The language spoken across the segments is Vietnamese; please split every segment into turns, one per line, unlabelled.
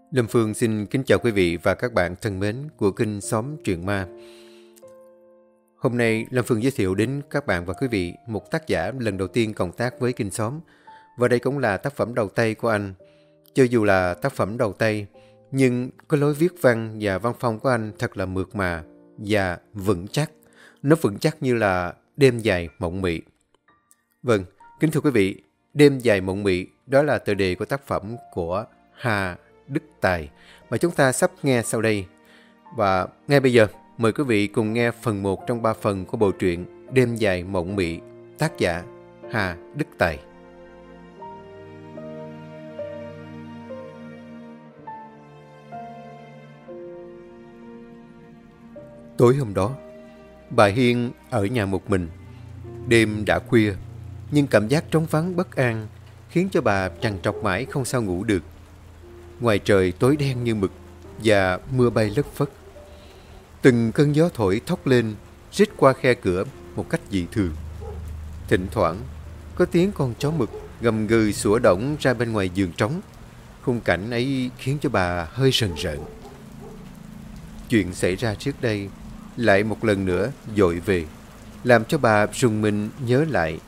Lâm Phương xin kính chào quý vị và các bạn thân mến của kênh Xóm Truyện Ma. Hôm nay Lâm Phương giới thiệu đến các bạn và quý vị một tác giả lần đầu tiên cộng tác với kênh Xóm. Và đây cũng là tác phẩm đầu tay của anh. Cho dù là tác phẩm đầu tay, nhưng cái lối viết văn và văn phong của anh thật là mượt mà và vững chắc. Nó vững chắc như là đêm dài mộng mị. Vâng, kính thưa quý vị, đêm dài mộng mị đó là tựa đề của tác phẩm của Hà Đức Tài mà chúng ta sắp nghe sau đây. Và ngay bây giờ, mời quý vị cùng nghe phần 1 trong 3 phần của bộ truyện Đêm dài mộng mị, tác giả Hà Đức Tài. Tối hôm đó, bà Hiên ở nhà một mình. Đêm đã khuya, nhưng cảm giác trống vắng bất an khiến cho bà trằn trọc mãi không sao ngủ được. Ngoài trời tối đen như mực và mưa bay lất phất. Từng cơn gió thổi thốc lên, rít qua khe cửa một cách dị thường. Thỉnh thoảng, có tiếng con chó mực gầm gừ sủa đổng ra bên ngoài giường trống. Khung cảnh ấy khiến cho bà hơi rần rợn. Chuyện xảy ra trước đây lại một lần nữa dội về, làm cho bà rùng mình nhớ lại.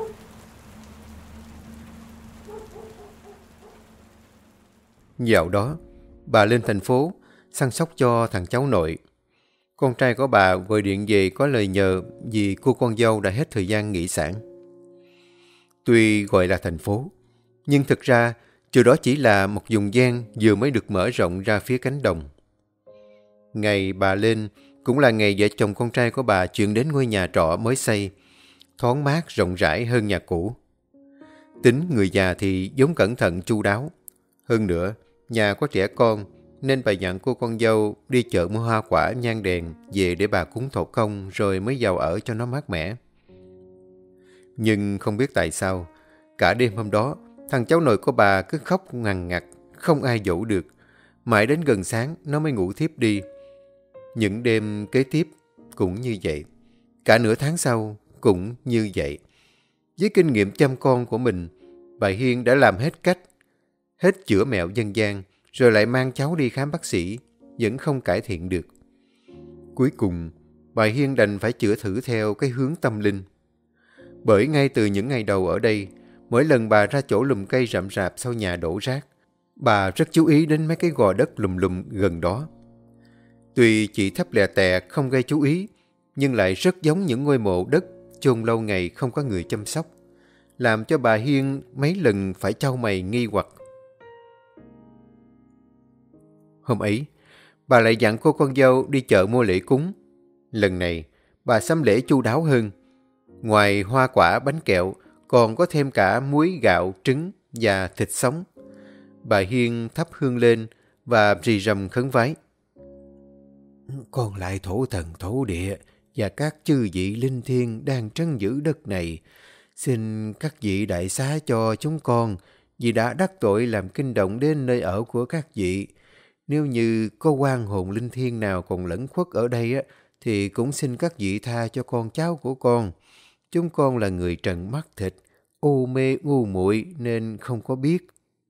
Dạo đó, bà lên thành phố săn sóc cho thằng cháu nội. Con trai của bà gọi điện về có lời nhờ vì cô con dâu đã hết thời gian nghỉ sản. Tuy gọi là thành phố, nhưng thực ra chỗ đó chỉ là một vùng ven vừa mới được mở rộng ra phía cánh đồng. Ngày bà lên cũng là ngày vợ chồng con trai của bà chuyển đến ngôi nhà trọ mới xây, thoáng mát rộng rãi hơn nhà cũ. Tính người già thì vốn cẩn thận chu đáo. Hơn nữa, nhà có trẻ con nên bà dặn cô con dâu đi chợ mua hoa quả nhang đèn về để bà cúng thổ công rồi mới vào ở cho nó mát mẻ. Nhưng không biết tại sao, cả đêm hôm đó, thằng cháu nội của bà cứ khóc ngằn ngặt, không ai dỗ được. Mãi đến gần sáng nó mới ngủ thiếp đi. Những đêm kế tiếp cũng như vậy. Cả nửa tháng sau cũng như vậy. Với kinh nghiệm chăm con của mình, bà Hiên đã làm hết cách, hết chữa mẹo dân gian, rồi lại mang cháu đi khám bác sĩ, vẫn không cải thiện được. Cuối cùng, bà Hiên đành phải chữa thử theo cái hướng tâm linh. Bởi ngay từ những ngày đầu ở đây, mỗi lần bà ra chỗ lùm cây rậm rạp sau nhà đổ rác, bà rất chú ý đến mấy cái gò đất lùm lùm gần đó. Tuy chỉ thấp lè tè không gây chú ý, nhưng lại rất giống những ngôi mộ đất chôn lâu ngày không có người chăm sóc, làm cho bà Hiên mấy lần phải chau mày nghi hoặc. Hôm ấy, bà lại dặn cô con dâu đi chợ mua lễ cúng. Lần này, bà sắm lễ chu đáo hơn. Ngoài hoa quả, bánh kẹo, còn có thêm cả muối, gạo, trứng và thịt sống. Bà Hiên thắp hương lên và rì rầm khấn vái. Con lại thổ thần thổ địa và các chư vị linh thiêng đang trấn giữ đất này. Xin các vị đại xá cho chúng con vì đã đắc tội làm kinh động đến nơi ở của các vị. Nếu như có oan hồn linh thiêng nào còn lẫn khuất ở đây thì cũng xin các vị tha cho con cháu của con. Chúng con là người trần mắt thịt, u mê ngu muội nên không có biết.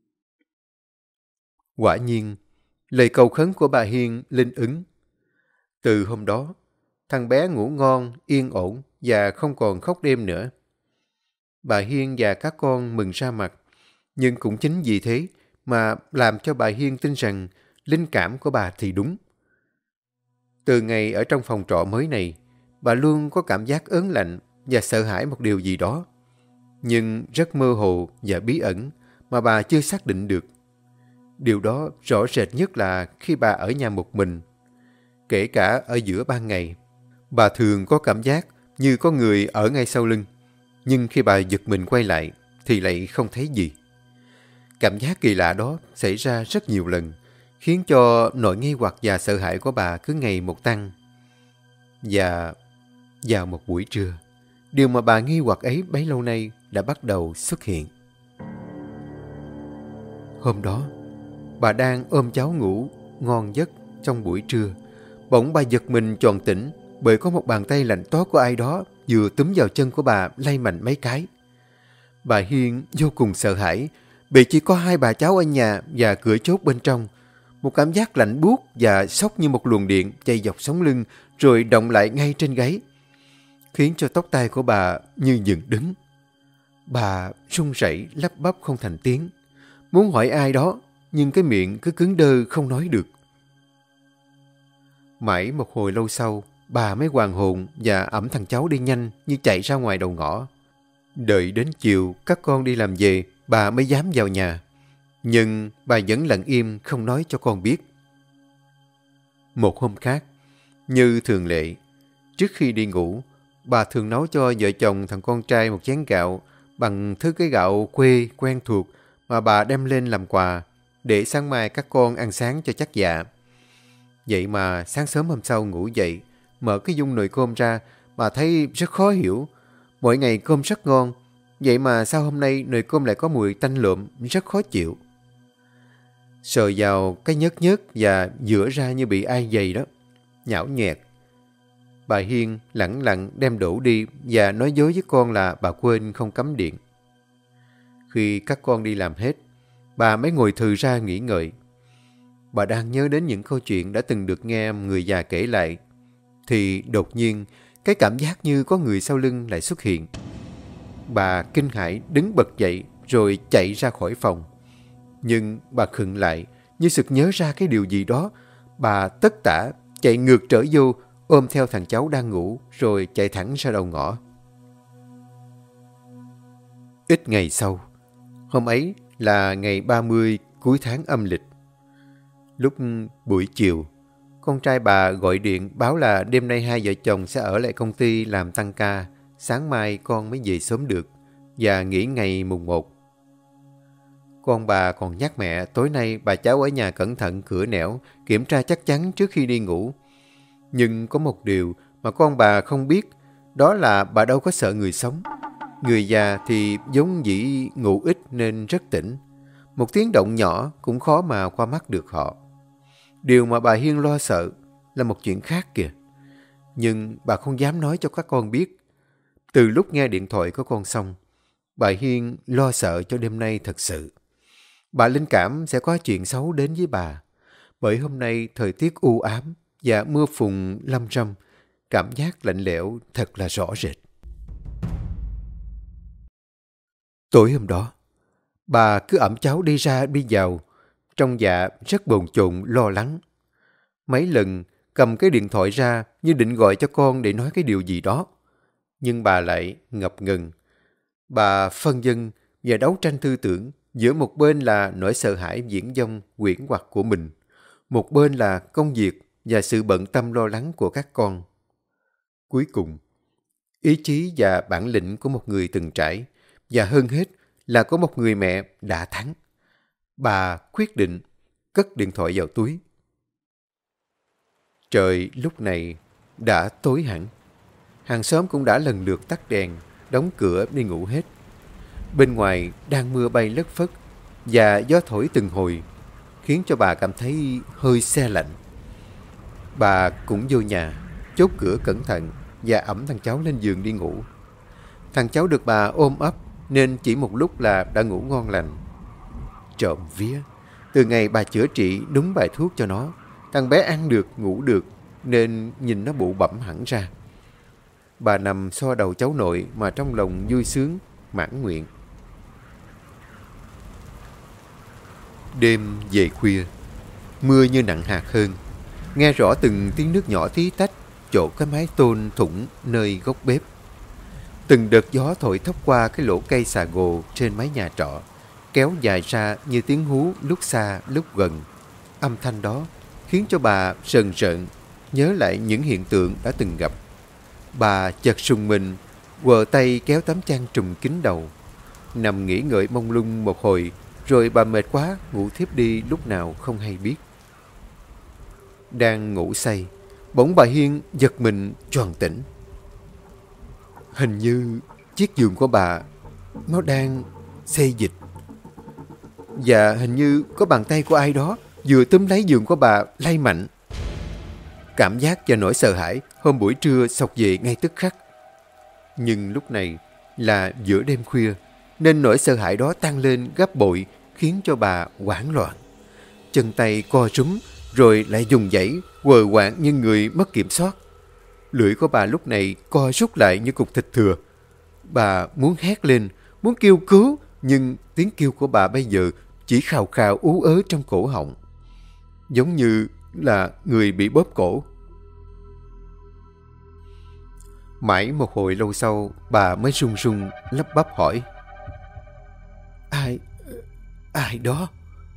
Quả nhiên, lời cầu khấn của bà Hiên linh ứng. Từ hôm đó, thằng bé ngủ ngon, yên ổn và không còn khóc đêm nữa. Bà Hiên và các con mừng ra mặt, nhưng cũng chính vì thế mà làm cho bà Hiên tin rằng linh cảm của bà thì đúng. Từ ngày ở trong phòng trọ mới này, bà luôn có cảm giác ớn lạnh và sợ hãi một điều gì đó, nhưng rất mơ hồ và bí ẩn mà bà chưa xác định được. Điều đó rõ rệt nhất là khi bà ở nhà một mình. Kể cả ở giữa ban ngày, bà thường có cảm giác như có người ở ngay sau lưng, nhưng khi bà giật mình quay lại thì lại không thấy gì. Cảm giác kỳ lạ đó xảy ra rất nhiều lần, khiến cho nỗi nghi hoặc và sợ hãi của bà cứ ngày một tăng. Và vào một buổi trưa, điều mà bà nghi hoặc ấy bấy lâu nay đã bắt đầu xuất hiện. Hôm đó, bà đang ôm cháu ngủ ngon giấc trong buổi trưa. Bỗng bà giật mình choàng tỉnh bởi có một bàn tay lạnh toát của ai đó vừa túm vào chân của bà lay mạnh mấy cái. Bà Hiên vô cùng sợ hãi, vì chỉ có hai bà cháu ở nhà và cửa chốt bên trong. Một cảm giác lạnh buốt và sốc như một luồng điện chạy dọc sống lưng rồi động lại ngay trên gáy, khiến cho tóc tai của bà như dựng đứng. Bà run rẩy lắp bắp không thành tiếng, muốn hỏi ai đó, nhưng cái miệng cứ cứng đơ không nói được. Mãi một hồi lâu sau, bà mới hoàn hồn và ẵm thằng cháu đi nhanh như chạy ra ngoài đầu ngõ. Đợi đến chiều, các con đi làm về, bà mới dám vào nhà. Nhưng bà vẫn lặng im không nói cho con biết. Một hôm khác, như thường lệ, trước khi đi ngủ, bà thường nấu cho vợ chồng thằng con trai một chén gạo bằng thứ cái gạo quê quen thuộc mà bà đem lên làm quà để sáng mai các con ăn sáng cho chắc dạ. Vậy mà sáng sớm hôm sau ngủ dậy, mở cái dung nồi cơm ra, bà thấy rất khó hiểu. Mỗi ngày cơm rất ngon, vậy mà sao hôm nay nồi cơm lại có mùi tanh lượm, rất khó chịu. Sờ vào cái nhớt nhớt và dữa ra như bị ai giày đó, nhão nhoẹt. Bà Hiên lẳng lặng đem đổ đi và nói dối với con là bà quên không cắm điện. Khi các con đi làm hết, bà mới ngồi thừ ra nghĩ ngợi. Bà đang nhớ đến những câu chuyện đã từng được nghe người già kể lại, thì đột nhiên cái cảm giác như có người sau lưng lại xuất hiện. Bà kinh hãi đứng bật dậy rồi chạy ra khỏi phòng. Nhưng bà khựng lại, như sực nhớ ra cái điều gì đó. Bà tất tả chạy ngược trở vô, ôm theo thằng cháu đang ngủ, rồi chạy thẳng ra đầu ngõ. Ít ngày sau, hôm ấy là ngày 30 cuối tháng âm lịch. Lúc buổi chiều, con trai bà gọi điện báo là đêm nay hai vợ chồng sẽ ở lại công ty làm tăng ca, sáng mai con mới về sớm được, và nghỉ ngày mùng 1. Con bà còn nhắc mẹ tối nay bà cháu ở nhà cẩn thận cửa nẻo, kiểm tra chắc chắn trước khi đi ngủ. Nhưng có một điều mà con bà không biết, đó là bà đâu có sợ người sống. Người già thì vốn dĩ ngủ ít nên rất tỉnh. Một tiếng động nhỏ cũng khó mà qua mắt được họ. Điều mà bà Hiên lo sợ là một chuyện khác kìa. Nhưng bà không dám nói cho các con biết. Từ lúc nghe điện thoại của con xong, bà Hiên lo sợ cho đêm nay thật sự. Bà linh cảm sẽ có chuyện xấu đến với bà. Bởi hôm nay thời tiết u ám và mưa phùn lâm râm, cảm giác lạnh lẽo thật là rõ rệt. Tối hôm đó, bà cứ ẵm cháu đi ra đi vào, trong dạ rất bồn chồn lo lắng. Mấy lần cầm cái điện thoại ra như định gọi cho con để nói cái điều gì đó. Nhưng bà lại ngập ngừng. Bà phân vân và đấu tranh tư tưởng, giữa một bên là nỗi sợ hãi viển vông quyển hoặc của mình, một bên là công việc và sự bận tâm lo lắng của các con. Cuối cùng, ý chí và bản lĩnh của một người từng trải, và hơn hết là có một người mẹ đã thắng. Bà quyết định cất điện thoại vào túi. Trời lúc này đã tối hẳn. Hàng xóm cũng đã lần lượt tắt đèn, đóng cửa đi ngủ hết. Bên ngoài đang mưa bay lất phất và gió thổi từng hồi, khiến cho bà cảm thấy hơi se lạnh. Bà cũng vô nhà, chốt cửa cẩn thận và ẵm thằng cháu lên giường đi ngủ. Thằng cháu được bà ôm ấp nên chỉ một lúc là đã ngủ ngon lành. Trộm vía, từ ngày bà chữa trị đúng bài thuốc cho nó, thằng bé ăn được, ngủ được, nên nhìn nó bụ bẫm hẳn ra. Bà nằm xoa đầu cháu nội mà trong lòng vui sướng, mãn nguyện. Đêm về khuya, mưa như nặng hạt hơn. Nghe rõ từng tiếng nước nhỏ tí tách chỗ cái mái tôn thủng nơi góc bếp. Từng đợt gió thổi thốc qua cái lỗ cây xà gồ trên mái nhà trọ, kéo dài ra như tiếng hú lúc xa lúc gần. Âm thanh đó khiến cho bà rần rợn, nhớ lại những hiện tượng đã từng gặp. Bà chợt rùng mình, quờ tay kéo tấm chăn trùm kín đầu. Nằm nghỉ ngợi mông lung một hồi, rồi bà mệt quá ngủ thiếp đi lúc nào không hay biết. Đang ngủ say, bỗng bà Hiên giật mình choàng tỉnh. Hình như chiếc giường của bà nó đang xê dịch. Và hình như có bàn tay của ai đó vừa túm lấy giường của bà lay mạnh. Cảm giác và nỗi sợ hãi hôm buổi trưa xộc về ngay tức khắc. Nhưng lúc này là giữa đêm khuya, nên nỗi sợ hãi đó tăng lên gấp bội, khiến cho bà hoảng loạn. chân tay co rúm, rồi lại dùng dãy, quờ quạng như người mất kiểm soát. Lưỡi của bà lúc này co rút lại như cục thịt thừa. Bà muốn hét lên, muốn kêu cứu, nhưng tiếng kêu của bà bây giờ chỉ khào khào ú ớ trong cổ họng, giống như là người bị bóp cổ. Mãi một hồi lâu sau, bà mới run run lắp bắp hỏi: Ai đó?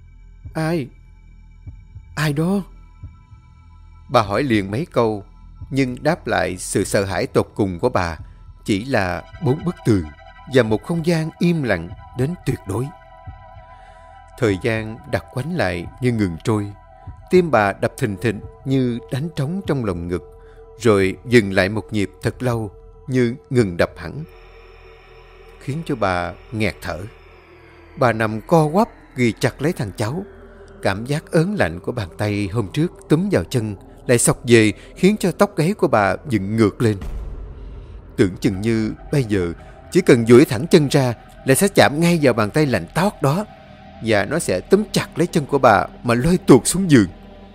Ai đó? Bà hỏi liền mấy câu, nhưng đáp lại sự sợ hãi tột cùng của bà chỉ là 4 bức tường và một không gian im lặng đến tuyệt đối. Thời gian đặc quánh lại như ngừng trôi. Tim bà đập thình thịch như đánh trống trong lồng ngực, rồi dừng lại một nhịp thật lâu như ngừng đập hẳn, khiến cho bà nghẹt thở. Bà nằm co quắp ghi chặt lấy thằng cháu. Cảm giác ớn lạnh của bàn tay hôm trước túm vào chân lại xộc về, khiến cho tóc gáy của bà dựng ngược lên. Tưởng chừng như bây giờ chỉ cần duỗi thẳng chân ra là sẽ chạm ngay vào bàn tay lạnh toát đó, và nó sẽ túm chặt lấy chân của bà mà lôi tuột xuống giường.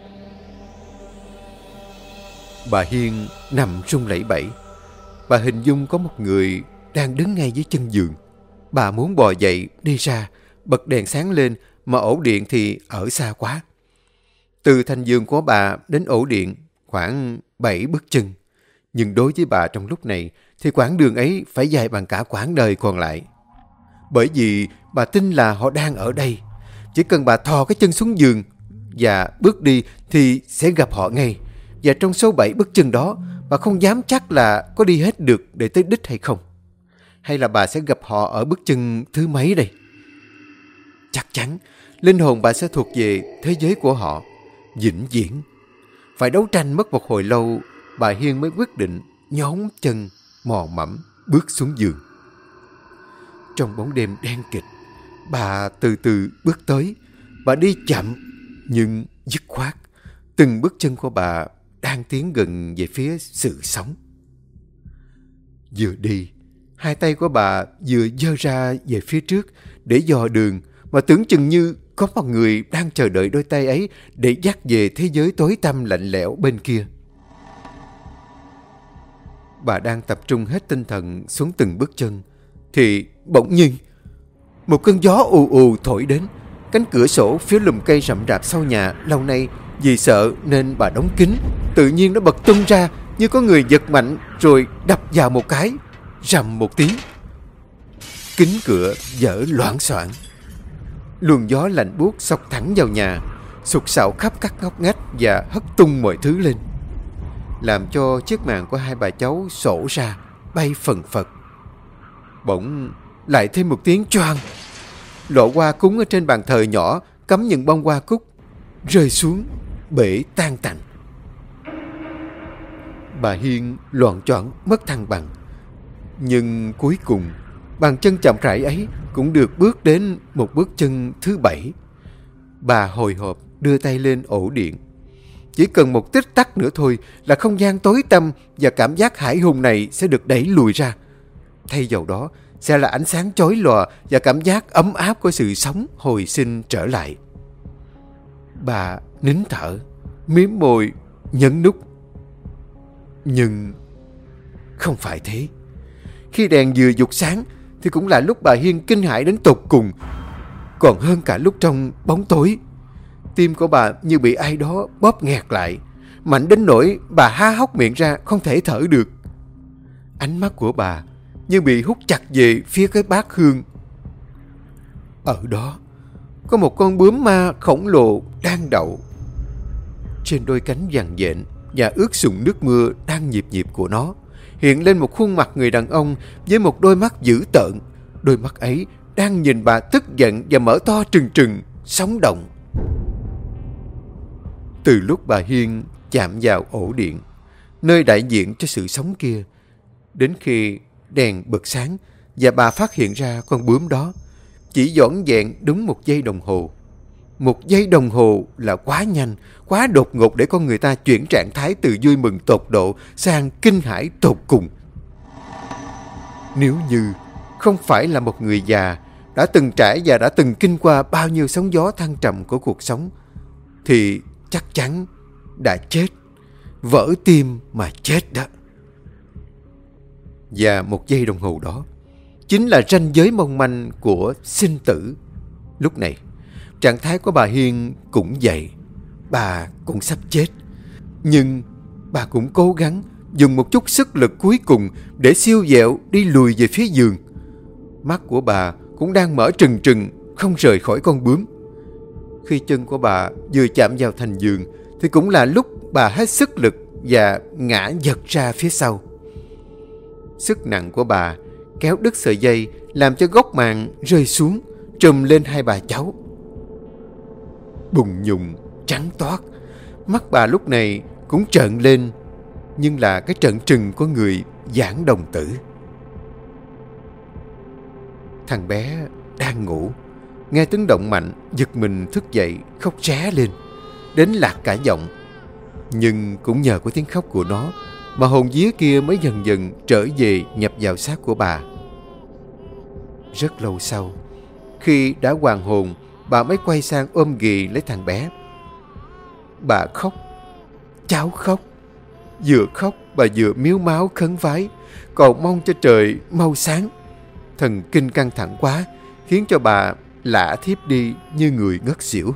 Bà Hiên nằm run lẩy bẩy. Bà hình dung có một người đang đứng ngay dưới chân giường. Bà muốn bò dậy đi ra, bật đèn sáng lên, mà ổ điện thì ở xa quá. Từ thành giường của bà đến ổ điện khoảng 7 bước chân. Nhưng đối với bà trong lúc này thì quãng đường ấy phải dài bằng cả quãng đời còn lại. Bởi vì bà tin là họ đang ở đây. Chỉ cần bà thò cái chân xuống giường và bước đi thì sẽ gặp họ ngay. Và trong số 7 bước chân đó, bà không dám chắc là có đi hết được để tới đích hay không. Hay là bà sẽ gặp họ ở bước chân thứ mấy đây? Chắc chắn linh hồn bà sẽ thuộc về thế giới của họ, vĩnh viễn. Phải đấu tranh mất một hồi lâu, bà Hiên mới quyết định nhón chân mò mẫm bước xuống giường. Trong bóng đêm đen kịt, bà từ từ bước tới. Bà đi chậm nhưng dứt khoát. Từng bước chân của bà đang tiến gần về phía sự sống. Vừa đi, hai tay của bà vừa giơ ra về phía trước để dò đường, mà tưởng chừng như có một người đang chờ đợi đôi tay ấy để dắt về thế giới tối tăm lạnh lẽo bên kia. Bà đang tập trung hết tinh thần xuống từng bước chân, thì bỗng nhiên một cơn gió ù ù thổi đến. Cánh cửa sổ phía lùm cây rậm rạp sau nhà lâu nay vì sợ nên bà đóng kín, tự nhiên nó bật tung ra như có người giật mạnh rồi đập vào một cái, rầm một tiếng. Kính cửa vỡ loảng xoảng. Luồng gió lạnh buốt xộc thẳng vào nhà, sụt sạo khắp các ngóc ngách và hất tung mọi thứ lên, làm cho chiếc màn của hai bà cháu sổ ra bay phần phật. Bỗng lại thêm một tiếng choang. Lọ hoa cúng ở trên bàn thờ nhỏ cắm những bông hoa cúc rơi xuống, bể tan tành. Bà Hiên loạng choạng mất thăng bằng. Nhưng cuối cùng bàn chân chậm rãi ấy cũng được bước đến một bước chân thứ 7. Bà hồi hộp đưa tay lên ổ điện. Chỉ cần một tích tắc nữa thôi là không gian tối tăm và cảm giác hãi hùng này sẽ được đẩy lùi ra. Thay vào đó sẽ là ánh sáng chói lòa và cảm giác ấm áp của sự sống hồi sinh trở lại. Bà nín thở, mím môi, nhấn nút. Nhưng không phải thế. Khi đèn vừa vụt sáng thì cũng là lúc bà Hiên kinh hãi đến tột cùng, còn hơn cả lúc trong bóng tối. Tim của bà như bị ai đó bóp nghẹt lại, mạnh đến nỗi bà há hốc miệng ra không thể thở được. Ánh mắt của bà như bị hút chặt về phía cái bát hương. Ở đó có một con bướm ma khổng lồ đang đậu. Trên đôi cánh vàng vện và ướt sũng nước mưa đang nhịp nhịp của nó hiện lên một khuôn mặt người đàn ông với một đôi mắt dữ tợn. Đôi mắt ấy đang nhìn bà tức giận và mở to trừng trừng, sống động. Từ lúc bà Hiên chạm vào ổ điện, nơi đại diện cho sự sống kia, đến khi đèn bật sáng và bà phát hiện ra con bướm đó, chỉ vỏn vẹn đúng 1 giây đồng hồ. 1 giây đồng hồ là quá nhanh, quá đột ngột để con người ta chuyển trạng thái từ vui mừng tột độ sang kinh hãi tột cùng. Nếu như không phải là một người già đã từng trải và đã từng kinh qua bao nhiêu sóng gió thăng trầm của cuộc sống, thì chắc chắn đã chết, vỡ tim mà chết đó. Và 1 giây đồng hồ đó chính là ranh giới mong manh của sinh tử. Lúc này, trạng thái của bà Hiên cũng vậy. Bà cũng sắp chết, nhưng bà cũng cố gắng dùng một chút sức lực cuối cùng để siêu vẹo đi lùi về phía giường. Mắt của bà cũng đang mở trừng trừng, không rời khỏi con bướm. Khi chân của bà vừa chạm vào thành giường thì cũng là lúc bà hết sức lực và ngã giật ra phía sau. Sức nặng của bà kéo đứt sợi dây, làm cho góc màn rơi xuống, trùm lên 2 bà cháu. Bùng nhùng trắng toát, mắt bà lúc này cũng trợn lên, nhưng là cái trợn trừng của người giảng đồng tử. Thằng bé đang ngủ, nghe tiếng động mạnh, giật mình thức dậy, khóc ré lên, đến lạc cả giọng. Nhưng cũng nhờ có tiếng khóc của nó mà hồn vía kia mới dần dần trở về nhập vào xác của bà. Rất lâu sau, khi đã hoàn hồn, bà mới quay sang ôm ghì lấy thằng bé. Bà khóc, cháu khóc, vừa khóc bà vừa miếu máu khấn vái, cầu mong cho trời mau sáng. Thần kinh căng thẳng quá, khiến cho bà lả thiếp đi như người ngất xỉu.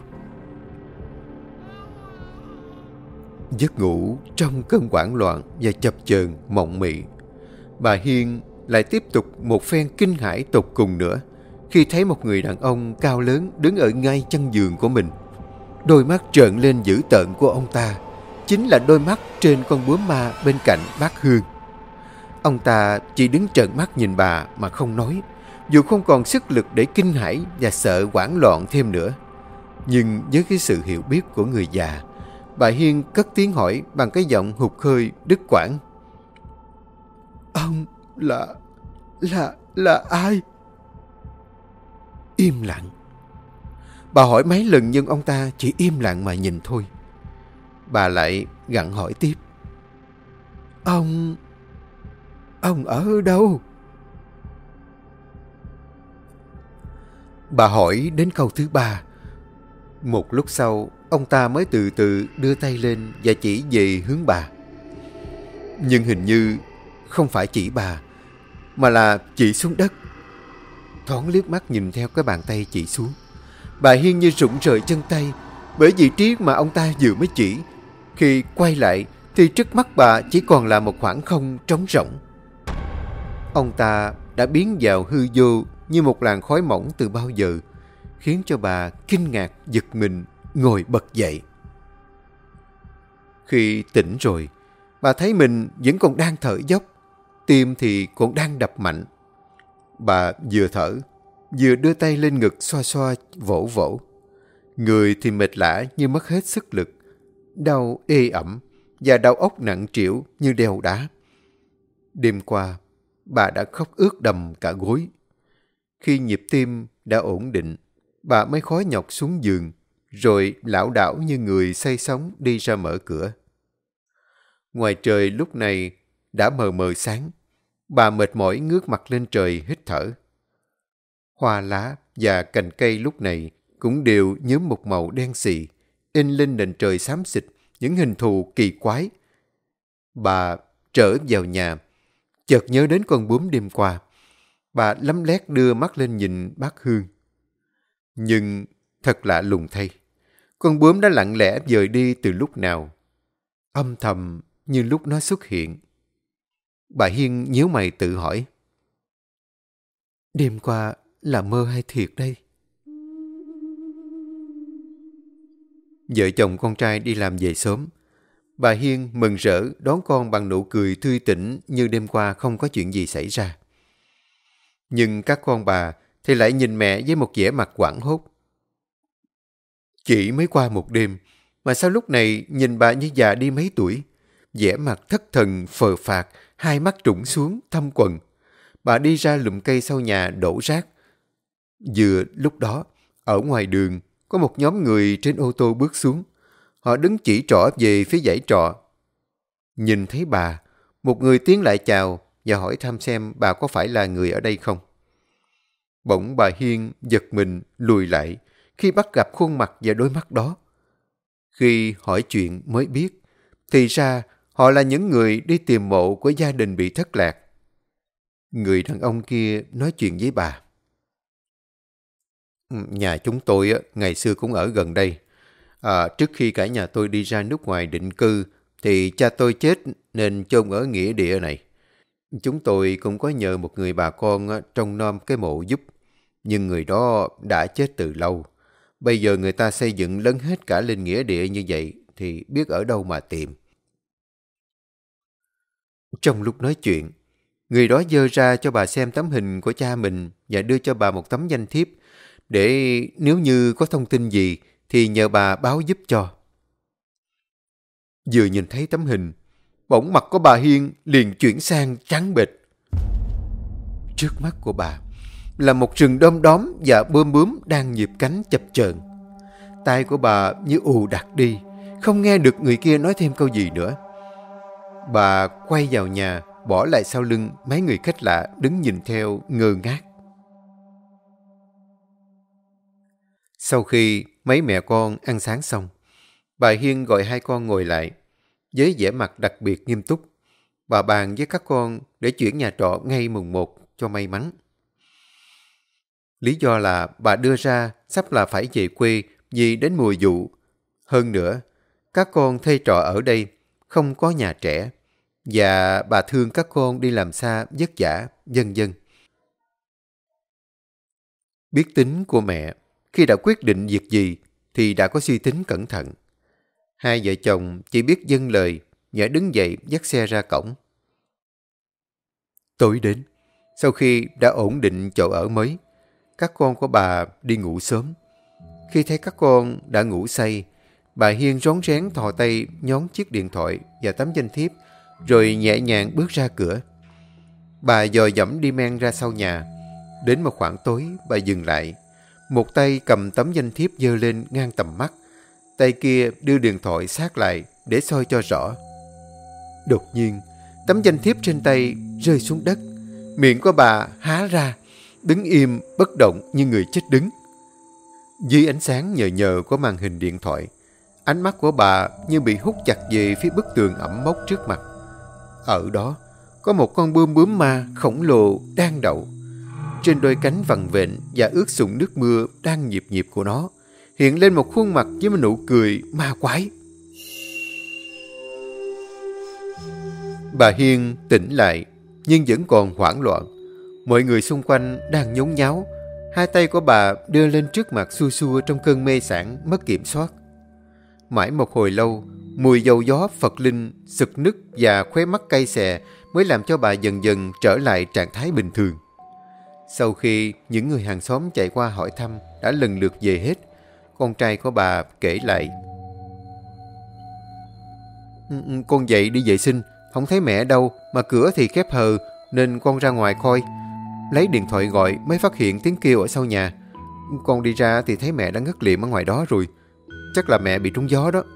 Giấc ngủ trong cơn hoảng loạn và chập chờn mộng mị, bà Hiên lại tiếp tục một phen kinh hãi tột cùng nữa khi thấy một người đàn ông cao lớn đứng ở ngay chân giường của mình. Đôi mắt trợn lên dữ tợn của ông ta chính là đôi mắt trên con bướm ma bên cạnh bác Hương. Ông ta chỉ đứng trợn mắt nhìn bà mà không nói, dù không còn sức lực để kinh hãi và sợ hoảng loạn thêm nữa. Nhưng với cái sự hiểu biết của người già, bà Hiên cất tiếng hỏi bằng cái giọng hụt hơi đứt quãng. Ông là ai? Im lặng. Bà hỏi mấy lần nhưng ông ta chỉ im lặng mà nhìn thôi. Bà lại gặng hỏi tiếp. Ông ở đâu? Bà hỏi đến câu thứ 3. Một lúc sau, ông ta mới từ từ đưa tay lên và chỉ về hướng bà. Nhưng hình như không phải chỉ bà, mà là chỉ xuống đất. Thoáng liếc mắt nhìn theo cái bàn tay chỉ xuống, bà Hiên như rụng rời chân tay bởi vị trí mà ông ta vừa mới chỉ. Khi quay lại thì trước mắt bà chỉ còn là một khoảng không trống rỗng. Ông ta đã biến vào hư vô như một làn khói mỏng từ bao giờ, khiến cho bà kinh ngạc giật mình ngồi bật dậy. Khi tỉnh rồi, bà thấy mình vẫn còn đang thở dốc, tim thì còn đang đập mạnh. Bà vừa thở, vừa đưa tay lên ngực xoa xoa vỗ vỗ. Người thì mệt lả như mất hết sức lực, đau ê ẩm và đầu óc nặng trĩu như đeo đá. Đêm qua, bà đã khóc ướt đầm cả gối. Khi nhịp tim đã ổn định, bà mới khó nhọc xuống giường, rồi lảo đảo như người say sóng đi ra mở cửa. Ngoài trời lúc này đã mờ mờ sáng, bà mệt mỏi ngước mặt lên trời hít thở. Hoa lá và cành cây lúc này cũng đều nhuốm một màu đen xì, in lên nền trời xám xịt những hình thù kỳ quái. Bà trở vào nhà, chợt nhớ đến con bướm đêm qua. Bà lấm lét đưa mắt lên nhìn bác Hương. Nhưng thật lạ lùng thay, con bướm đã lặng lẽ dời đi từ lúc nào, âm thầm như lúc nó xuất hiện. Bà Hiên nhíu mày tự hỏi. Đêm qua là mơ hay thiệt đây? Vợ chồng con trai đi làm về sớm. Bà Hiên mừng rỡ đón con bằng nụ cười tươi tỉnh như đêm qua không có chuyện gì xảy ra. Nhưng các con bà thì lại nhìn mẹ với một vẻ mặt hoảng hốt. Chỉ mới qua một đêm mà sao lúc này nhìn bà như già đi mấy tuổi, vẻ mặt thất thần phờ phạc, hai mắt trũng xuống thâm quầng. Bà đi ra lùm cây sau nhà đổ rác. Vừa lúc đó, ở ngoài đường có một nhóm người trên ô tô bước xuống. Họ đứng chỉ trỏ về phía dãy trọ. Nhìn thấy bà, một người tiến lại chào và hỏi thăm xem bà có phải là người ở đây không. Bỗng bà Hiên giật mình lùi lại khi bắt gặp khuôn mặt và đôi mắt đó. Khi hỏi chuyện mới biết, thì ra họ là những người đi tìm mộ của gia đình bị thất lạc. Người đàn ông kia nói chuyện với bà. Nhà chúng tôi ngày xưa cũng ở gần đây. Trước khi cả nhà tôi đi ra nước ngoài định cư, thì cha tôi chết nên chôn ở nghĩa địa này. Chúng tôi cũng có nhờ một người bà con trông nom cái mộ giúp, nhưng người đó đã chết từ lâu. Bây giờ người ta xây dựng lấn hết cả lên nghĩa địa như vậy, thì biết ở đâu mà tìm. Trong lúc nói chuyện, người đó giơ ra cho bà xem tấm hình của cha mình và đưa cho bà một tấm danh thiếp để nếu như có thông tin gì thì nhờ bà báo giúp cho. Vừa nhìn thấy tấm hình, bỗng mặt của bà Hiên liền chuyển sang trắng bệch. Trước mắt của bà là một rừng đom đóm và bướm bướm đang nhịp cánh chập chờn. Tai của bà như ù đặc đi, không nghe được người kia nói thêm câu gì nữa. Bà quay vào nhà, bỏ lại sau lưng mấy người khách lạ đứng nhìn theo ngơ ngác. Sau khi mấy mẹ con ăn sáng xong, bà Hiên gọi hai con ngồi lại. Với vẻ mặt đặc biệt nghiêm túc, bà bàn với các con để chuyển nhà trọ ngay mùng 1 cho may mắn. Lý do là bà đưa ra sắp là phải về quê vì đến mùa vụ. Hơn nữa, các con thuê trọ ở đây, không có nhà trẻ, và bà thương các con đi làm xa vất vả, vân vân. Biết tính của mẹ, khi đã quyết định việc gì thì đã có suy tính cẩn thận. Hai vợ chồng chỉ biết vâng lời, nhỡ đứng dậy dắt xe ra cổng. Tối đến, sau khi đã ổn định chỗ ở mới, các con của bà đi ngủ sớm. Khi thấy các con đã ngủ say, bà Hiên rón rén thò tay nhón chiếc điện thoại và tấm danh thiếp, rồi nhẹ nhàng bước ra cửa. Bà dò dẫm đi men ra sau nhà. Đến một khoảng tối, bà dừng lại. Một tay cầm tấm danh thiếp giơ lên ngang tầm mắt. Tay kia đưa điện thoại sát lại để soi cho rõ. Đột nhiên, tấm danh thiếp trên tay rơi xuống đất. Miệng của bà há ra, đứng im bất động như người chết đứng. Dưới ánh sáng nhờ nhờ của màn hình điện thoại, ánh mắt của bà như bị hút chặt về phía bức tường ẩm mốc trước mặt. Ở đó, có một con bướm bướm ma khổng lồ đang đậu. Trên đôi cánh vằn vện và ướt sũng nước mưa đang nhịp nhịp của nó, hiện lên một khuôn mặt với một nụ cười ma quái. Bà Hiên tỉnh lại, nhưng vẫn còn hoảng loạn. Mọi người xung quanh đang nhốn nháo. Hai tay của bà đưa lên trước mặt xua xua trong cơn mê sảng mất kiểm soát. Mãi một hồi lâu, mùi dầu gió Phật linh, sực nức và khóe mắt cay xè mới làm cho bà dần dần trở lại trạng thái bình thường. Sau khi những người hàng xóm chạy qua hỏi thăm đã lần lượt về hết, con trai của bà kể lại. Con dậy đi vệ sinh, không thấy mẹ đâu mà cửa thì khép hờ nên con ra ngoài coi. Lấy điện thoại gọi mới phát hiện tiếng kêu ở sau nhà. Con đi ra thì thấy mẹ đã ngất liệm ở ngoài đó rồi. Chắc là mẹ bị trúng gió đó.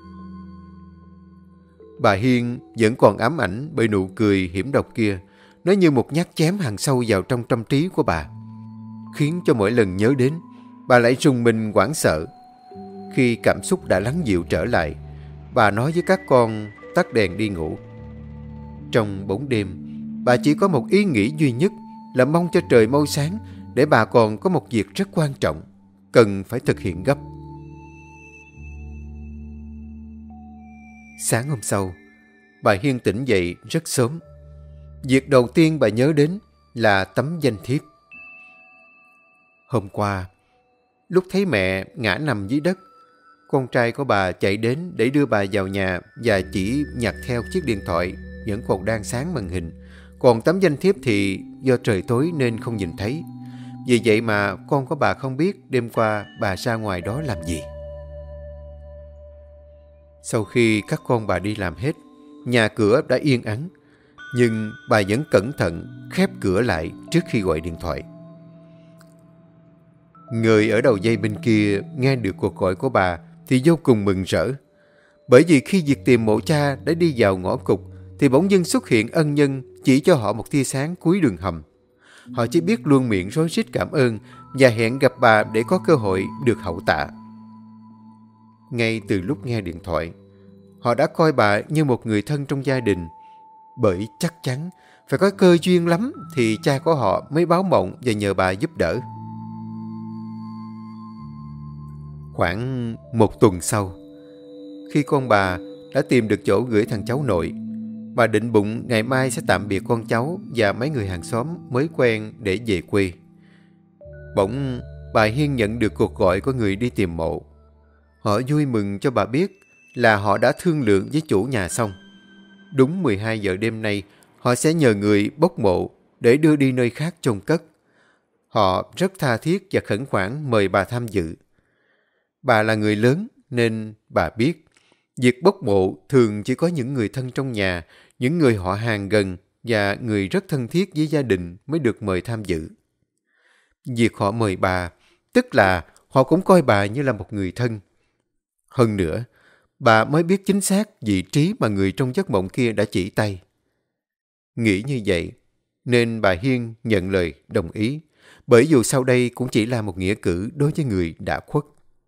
Bà Hiên vẫn còn ám ảnh bởi nụ cười hiểm độc kia. Nó như một nhát chém hằn sâu vào trong tâm trí của bà, khiến cho mỗi lần nhớ đến, bà lại rùng mình hoảng sợ. Khi cảm xúc đã lắng dịu trở lại, bà nói với các con tắt đèn đi ngủ. Trong bóng đêm, bà chỉ có một ý nghĩ duy nhất là mong cho trời mau sáng để bà còn có một việc rất quan trọng, cần phải thực hiện gấp. Sáng hôm sau, bà Hiên tỉnh dậy rất sớm. Việc đầu tiên bà nhớ đến là tấm danh thiếp. Hôm qua, lúc thấy mẹ ngã nằm dưới đất, con trai của bà chạy đến để đưa bà vào nhà và chỉ nhặt theo chiếc điện thoại vẫn còn đang sáng màn hình. Còn tấm danh thiếp thì do trời tối nên không nhìn thấy. Vì vậy mà con của bà không biết đêm qua bà ra ngoài đó làm gì. Sau khi các con bà đi làm hết, nhà cửa đã yên ắng. Nhưng bà vẫn cẩn thận khép cửa lại trước khi gọi điện thoại. Người ở đầu dây bên kia nghe được cuộc gọi của bà thì vô cùng mừng rỡ. Bởi vì khi việc tìm mộ cha đã đi vào ngõ cụt thì bỗng dưng xuất hiện ân nhân chỉ cho họ một tia sáng cuối đường hầm. Họ chỉ biết luôn miệng rối rít cảm ơn và hẹn gặp bà để có cơ hội được hậu tạ. ngay từ lúc nghe điện thoại. Họ đã coi bà như một người thân trong gia đình, bởi chắc chắn phải có cơ duyên lắm thì cha của họ mới báo mộng và nhờ bà giúp đỡ. Khoảng một tuần sau, khi con bà đã tìm được chỗ gửi thằng cháu nội, bà định bụng ngày mai sẽ tạm biệt con cháu và mấy người hàng xóm mới quen để về quê. Bỗng bà Hiên nhận được cuộc gọi của người đi tìm mộ. Họ vui mừng cho bà biết là họ đã thương lượng với chủ nhà xong. Đúng 12 giờ đêm nay, họ sẽ nhờ người bốc mộ để đưa đi nơi khác chôn cất. Họ rất tha thiết và khẩn khoản mời bà tham dự. Bà là người lớn nên bà biết việc bốc mộ thường chỉ có những người thân trong nhà, những người họ hàng gần và người rất thân thiết với gia đình mới được mời tham dự. Việc họ mời bà, tức là họ cũng coi bà như là một người thân. Hơn nữa, bà mới biết chính xác vị trí mà người trong giấc mộng kia đã chỉ tay. Nghĩ như vậy, nên bà Hiên nhận lời đồng ý, bởi dù sau đây cũng chỉ là một nghĩa cử đối với người đã khuất.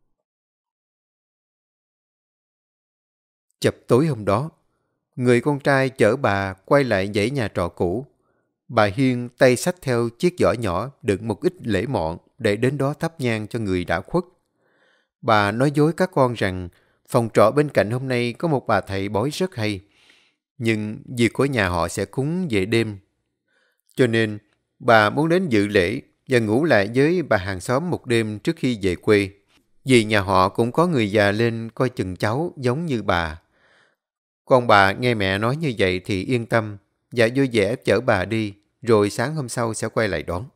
Chập tối hôm đó, người con trai chở bà quay lại dãy nhà trọ cũ. Bà Hiên tay xách theo chiếc giỏ nhỏ đựng một ít lễ mọn để đến đó thắp nhang cho người đã khuất. Bà nói dối các con rằng phòng trọ bên cạnh hôm nay có một bà thầy bói rất hay, nhưng việc của nhà họ sẽ cúng về đêm. Cho nên bà muốn đến dự lễ và ngủ lại với bà hàng xóm một đêm trước khi về quê. Vì nhà họ cũng có người già lên coi chừng cháu giống như bà. Con bà nghe mẹ nói như vậy thì yên tâm và vui vẻ chở bà đi, rồi sáng hôm sau sẽ quay lại đón.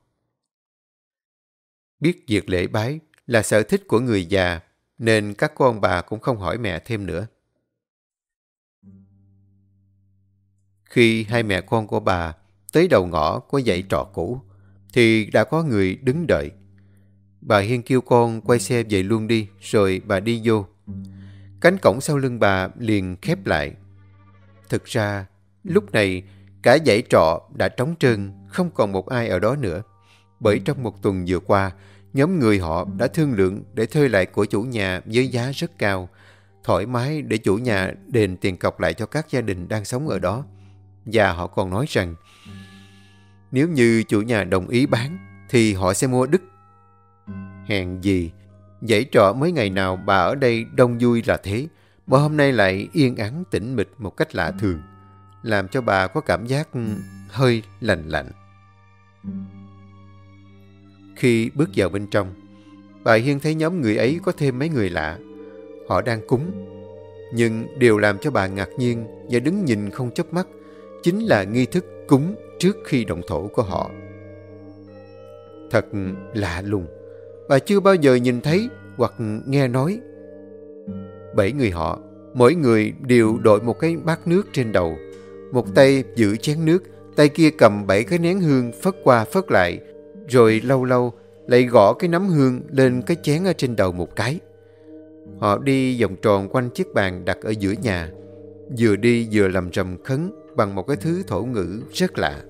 Biết việc lễ bái là sở thích của người già, nên các con bà cũng không hỏi mẹ thêm nữa. Khi hai mẹ con của bà tới đầu ngõ của dãy trọ cũ, thì đã có người đứng đợi. Bà Hiên kêu con quay xe về luôn đi, rồi bà đi vô. Cánh cổng sau lưng bà liền khép lại. Thực ra, lúc này cả dãy trọ đã trống trơn, không còn một ai ở đó nữa. Bởi trong một tuần vừa qua, nhóm người họ đã thương lượng để thuê lại của chủ nhà với giá rất cao, thoải mái để chủ nhà đền tiền cọc lại cho các gia đình đang sống ở đó. Và họ còn nói rằng, nếu như chủ nhà đồng ý bán, thì họ sẽ mua đứt. Hèn gì, dãy trọ mấy ngày nào bà ở đây đông vui là thế, mà hôm nay lại yên ắng tĩnh mịch một cách lạ thường, làm cho bà có cảm giác hơi lạnh lạnh. Khi bước vào bên trong, bà Hiên thấy nhóm người ấy có thêm mấy người lạ. Họ đang cúng, nhưng điều làm cho bà ngạc nhiên và đứng nhìn không chớp mắt chính là nghi thức cúng trước khi động thổ của họ. Thật lạ lùng, bà chưa bao giờ nhìn thấy hoặc nghe nói. 7 người họ, mỗi người đều đội một cái bát nước trên đầu. Một tay giữ chén nước, tay kia cầm 7 cái nén hương phất qua phất lại, rồi lâu lâu lại gõ cái nắm hương lên cái chén ở trên đầu một cái. Họ đi vòng tròn quanh chiếc bàn đặt ở giữa nhà, vừa đi vừa lầm rầm khấn bằng một cái thứ thổ ngữ rất lạ.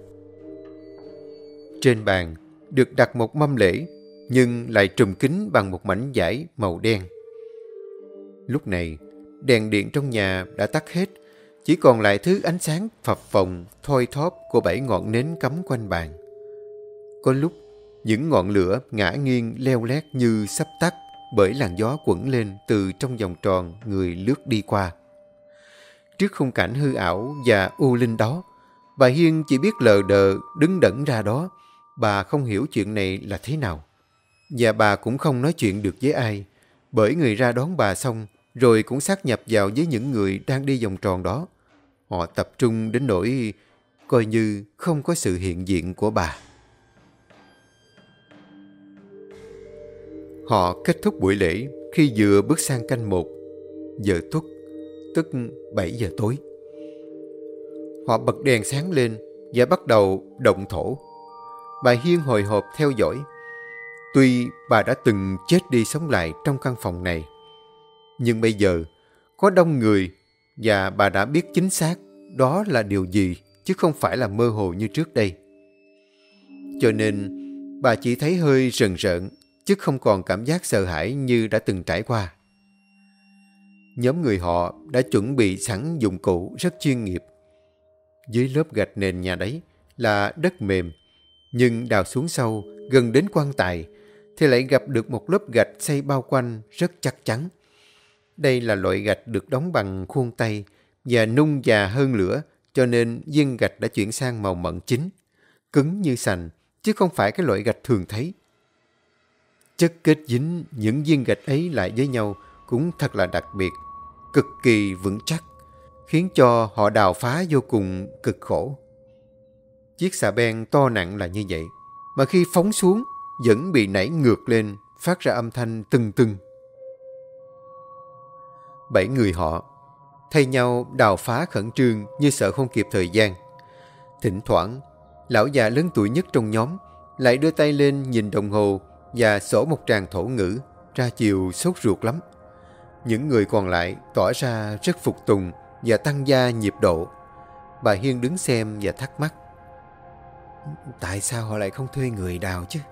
Trên bàn được đặt một mâm lễ, nhưng lại trùm kín bằng một mảnh vải màu đen. Lúc này, đèn điện trong nhà đã tắt hết, chỉ còn lại thứ ánh sáng phập phồng, thoi thóp của 7 ngọn nến cắm quanh bàn. Có lúc, những ngọn lửa ngả nghiêng leo lét như sắp tắt bởi làn gió quẩn lên từ trong vòng tròn người lướt đi qua. Trước khung cảnh hư ảo và u linh đó, bà Hiên chỉ biết lờ đờ đứng đẩn ra đó. Bà không hiểu chuyện này là thế nào. Và bà cũng không nói chuyện được với ai, bởi người ra đón bà xong rồi cũng sát nhập vào với những người đang đi vòng tròn đó. Họ tập trung đến nỗi coi như không có sự hiện diện của bà. Họ kết thúc buổi lễ khi vừa bước sang canh 1 giờ tuất, tức 7 giờ tối. Họ bật đèn sáng lên và bắt đầu động thổ. Bà Hiên hồi hộp theo dõi. Tuy bà đã từng chết đi sống lại trong căn phòng này, nhưng bây giờ có đông người và bà đã biết chính xác đó là điều gì, chứ không phải là mơ hồ như trước đây. Cho nên bà chỉ thấy hơi rờn rợn, chứ không còn cảm giác sợ hãi như đã từng trải qua. Nhóm người họ đã chuẩn bị sẵn dụng cụ rất chuyên nghiệp. Dưới lớp gạch nền nhà đấy là đất mềm, nhưng đào xuống sâu gần đến quan tài thì lại gặp được một lớp gạch xây bao quanh rất chắc chắn. Đây là loại gạch được đóng bằng khuôn tay và nung già hơn lửa, cho nên viên gạch đã chuyển sang màu mận chín, cứng như sành, chứ không phải cái loại gạch thường thấy. Chất kết dính những viên gạch ấy lại với nhau cũng thật là đặc biệt, cực kỳ vững chắc, khiến cho họ đào phá vô cùng cực khổ. Chiếc xà beng to nặng là như vậy, mà khi phóng xuống vẫn bị nảy ngược lên, phát ra âm thanh tưng tưng. 7 người họ thay nhau đào phá khẩn trương như sợ không kịp thời gian. Thỉnh thoảng, lão già lớn tuổi nhất trong nhóm lại đưa tay lên nhìn đồng hồ và sổ một tràng thổ ngữ, ra chiều sốt ruột lắm. Những người còn lại tỏ ra rất phục tùng và tăng gia nhịp độ. Bà Hiên đứng xem và thắc mắc. Tại sao họ lại không thuê người đào chứ?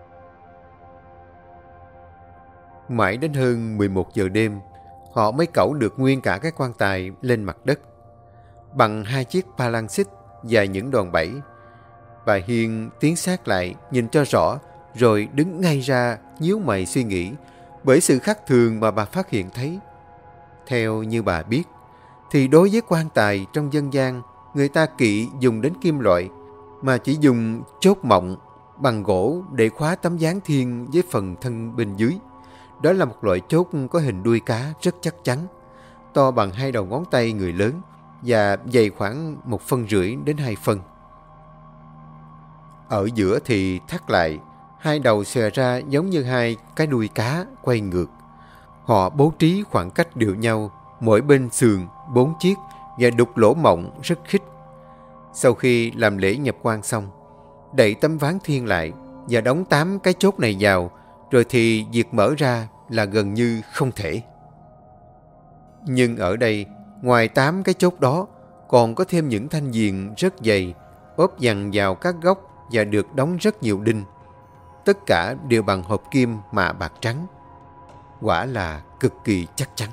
Mãi đến hơn 11 giờ đêm, họ mới cẩu được nguyên cả cái quan tài lên mặt đất. Bằng 2 chiếc pa lăng xích và những đòn bẩy, bà Hiên tiến sát lại nhìn cho rõ, rồi đứng ngay ra nhíu mày suy nghĩ bởi sự khác thường mà bà phát hiện thấy. Theo như bà biết, thì đối với quan tài trong dân gian, người ta kỵ dùng đến kim loại, mà chỉ dùng chốt mọng bằng gỗ để khóa tấm dáng thiên với phần thân bên dưới. Đó là một loại chốt có hình đuôi cá rất chắc chắn, to bằng 2 đầu ngón tay người lớn và dày khoảng 1,5 phân đến 2 phân. Ở giữa thì thắt lại, 2 đầu xòe ra giống như 2 cái đuôi cá quay ngược. Họ bố trí khoảng cách đều nhau, mỗi bên sườn 4 chiếc và đục lỗ mọng rất khít. Sau khi làm lễ nhập quan xong, đậy tấm ván thiên lại và đóng 8 cái chốt này vào, rồi thì việc mở ra là gần như không thể. Nhưng ở đây, ngoài 8 cái chốt đó, còn có thêm những thanh viền rất dày, ốp dằn vào các góc và được đóng rất nhiều đinh. Tất cả đều bằng hộp kim mạ bạc trắng. Quả là cực kỳ chắc chắn.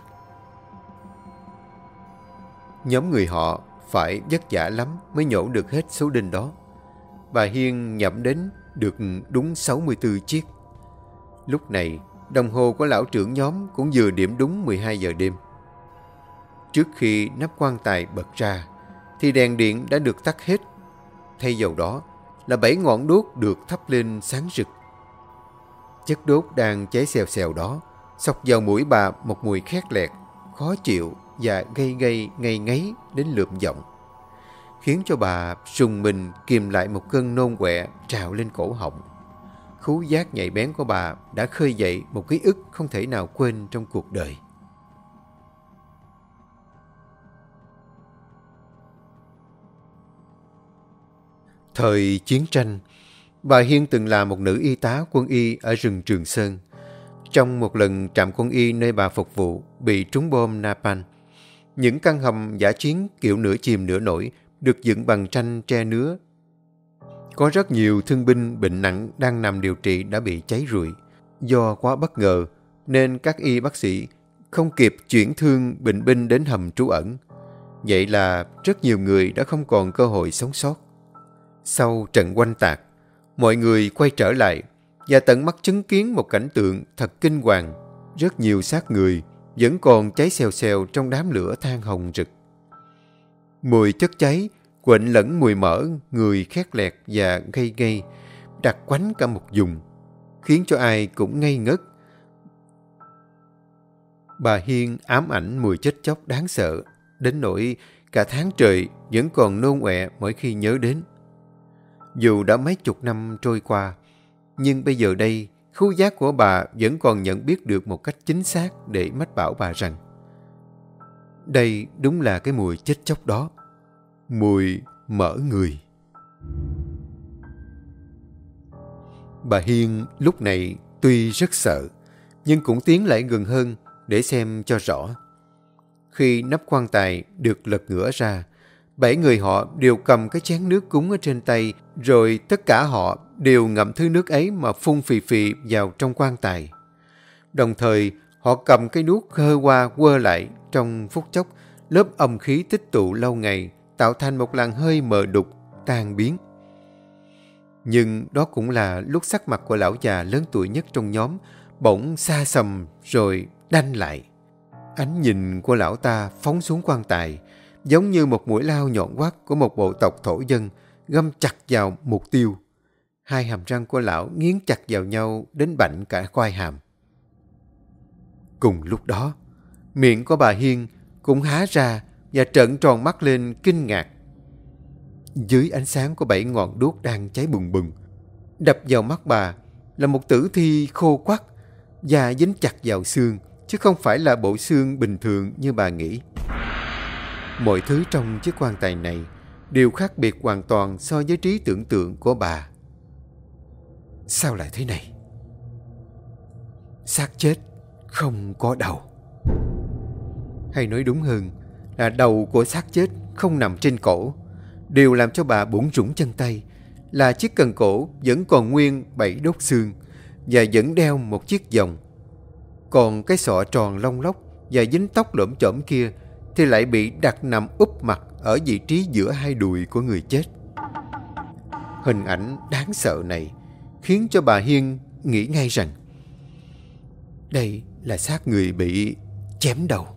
Nhóm người họ phải vất vả lắm mới nhổ được hết số đinh đó. Bà Hiên nhẩm đến được đúng 64 chiếc. Lúc này, đồng hồ của lão trưởng nhóm cũng vừa điểm đúng 12 giờ đêm. Trước khi nắp quan tài bật ra, thì đèn điện đã được tắt hết. Thay vào đó là 7 ngọn đuốc được thắp lên sáng rực. Chất đốt đang cháy xèo xèo đó xộc vào mũi bà một mùi khét lẹt, khó chịu và gây ngây ngấy đến lượm giọng, khiến cho bà rùng mình kìm lại một cơn nôn quẹ trào lên cổ họng. Khứu giác nhạy bén của bà đã khơi dậy một ký ức không thể nào quên trong cuộc đời. Thời chiến tranh, bà Hiên từng là một nữ y tá quân y ở rừng Trường Sơn. Trong một lần trạm quân y nơi bà phục vụ bị trúng bom napalm, những căn hầm dã chiến kiểu nửa chìm nửa nổi được dựng bằng tranh tre nứa. Có rất nhiều thương binh bệnh nặng đang nằm điều trị đã bị cháy rụi. Do quá bất ngờ nên các y bác sĩ không kịp chuyển thương bệnh binh đến hầm trú ẩn. Vậy là rất nhiều người đã không còn cơ hội sống sót. Sau trận oanh tạc, mọi người quay trở lại và tận mắt chứng kiến một cảnh tượng thật kinh hoàng. Rất nhiều xác người vẫn còn cháy xèo xèo trong đám lửa than hồng rực. Mùi chất cháy quện lẫn mùi mỡ người khét lẹt và gây đặc quánh cả một vùng, khiến cho ai cũng ngây ngất. Bà Hiên ám ảnh mùi chết chóc đáng sợ, đến nỗi cả tháng trời vẫn còn nôn ọe mỗi khi nhớ đến. Dù đã mấy chục năm trôi qua, nhưng bây giờ đây, khứu giác của bà vẫn còn nhận biết được một cách chính xác để mách bảo bà rằng đây đúng là cái mùi chết chóc đó, mùi mỡ người. Bà Hiên lúc này tuy rất sợ, nhưng cũng tiến lại gần hơn để xem cho rõ. Khi nắp quan tài được lật ngửa ra, 7 người họ đều cầm cái chén nước cúng ở trên tay, rồi tất cả họ đều ngậm thứ nước ấy mà phun phì phì vào trong quan tài. Đồng thời, Họ cầm cây đuốc hơ qua quơ lại, trong phút chốc, lớp âm khí tích tụ lâu ngày tạo thành một làn hơi mờ đục, tan biến. Nhưng đó cũng là lúc sắc mặt của lão già lớn tuổi nhất trong nhóm bỗng xa sầm rồi đanh lại. Ánh nhìn của lão ta phóng xuống quan tài, giống như một mũi lao nhọn hoắt của một bộ tộc thổ dân găm chặt vào mục tiêu. Hai hàm răng của lão nghiến chặt vào nhau đến bạnh cả quai hàm. Cùng lúc đó, miệng của bà Hiên cũng há ra và trợn tròn mắt lên kinh ngạc. Dưới ánh sáng của 7 ngọn đuốc đang cháy bừng bừng, đập vào mắt bà là một tử thi khô quắt, da dính chặt vào xương, chứ không phải là bộ xương bình thường như bà nghĩ. Mọi thứ trong chiếc quan tài này đều khác biệt hoàn toàn so với trí tưởng tượng của bà. Sao lại thế này? Xác chết không có đầu. Hay nói đúng hơn là đầu của xác chết không nằm trên cổ. Điều làm cho bà bủn rủn chân tay là chiếc cần cổ vẫn còn nguyên 7 đốt xương và vẫn đeo một chiếc vòng. Còn cái sọ tròn lông lốc và dính tóc lởm chởm kia thì lại bị đặt nằm úp mặt ở vị trí giữa hai đùi của người chết. Hình ảnh đáng sợ này khiến cho bà Hiên nghĩ ngay rằng đây là xác người bị chém đầu.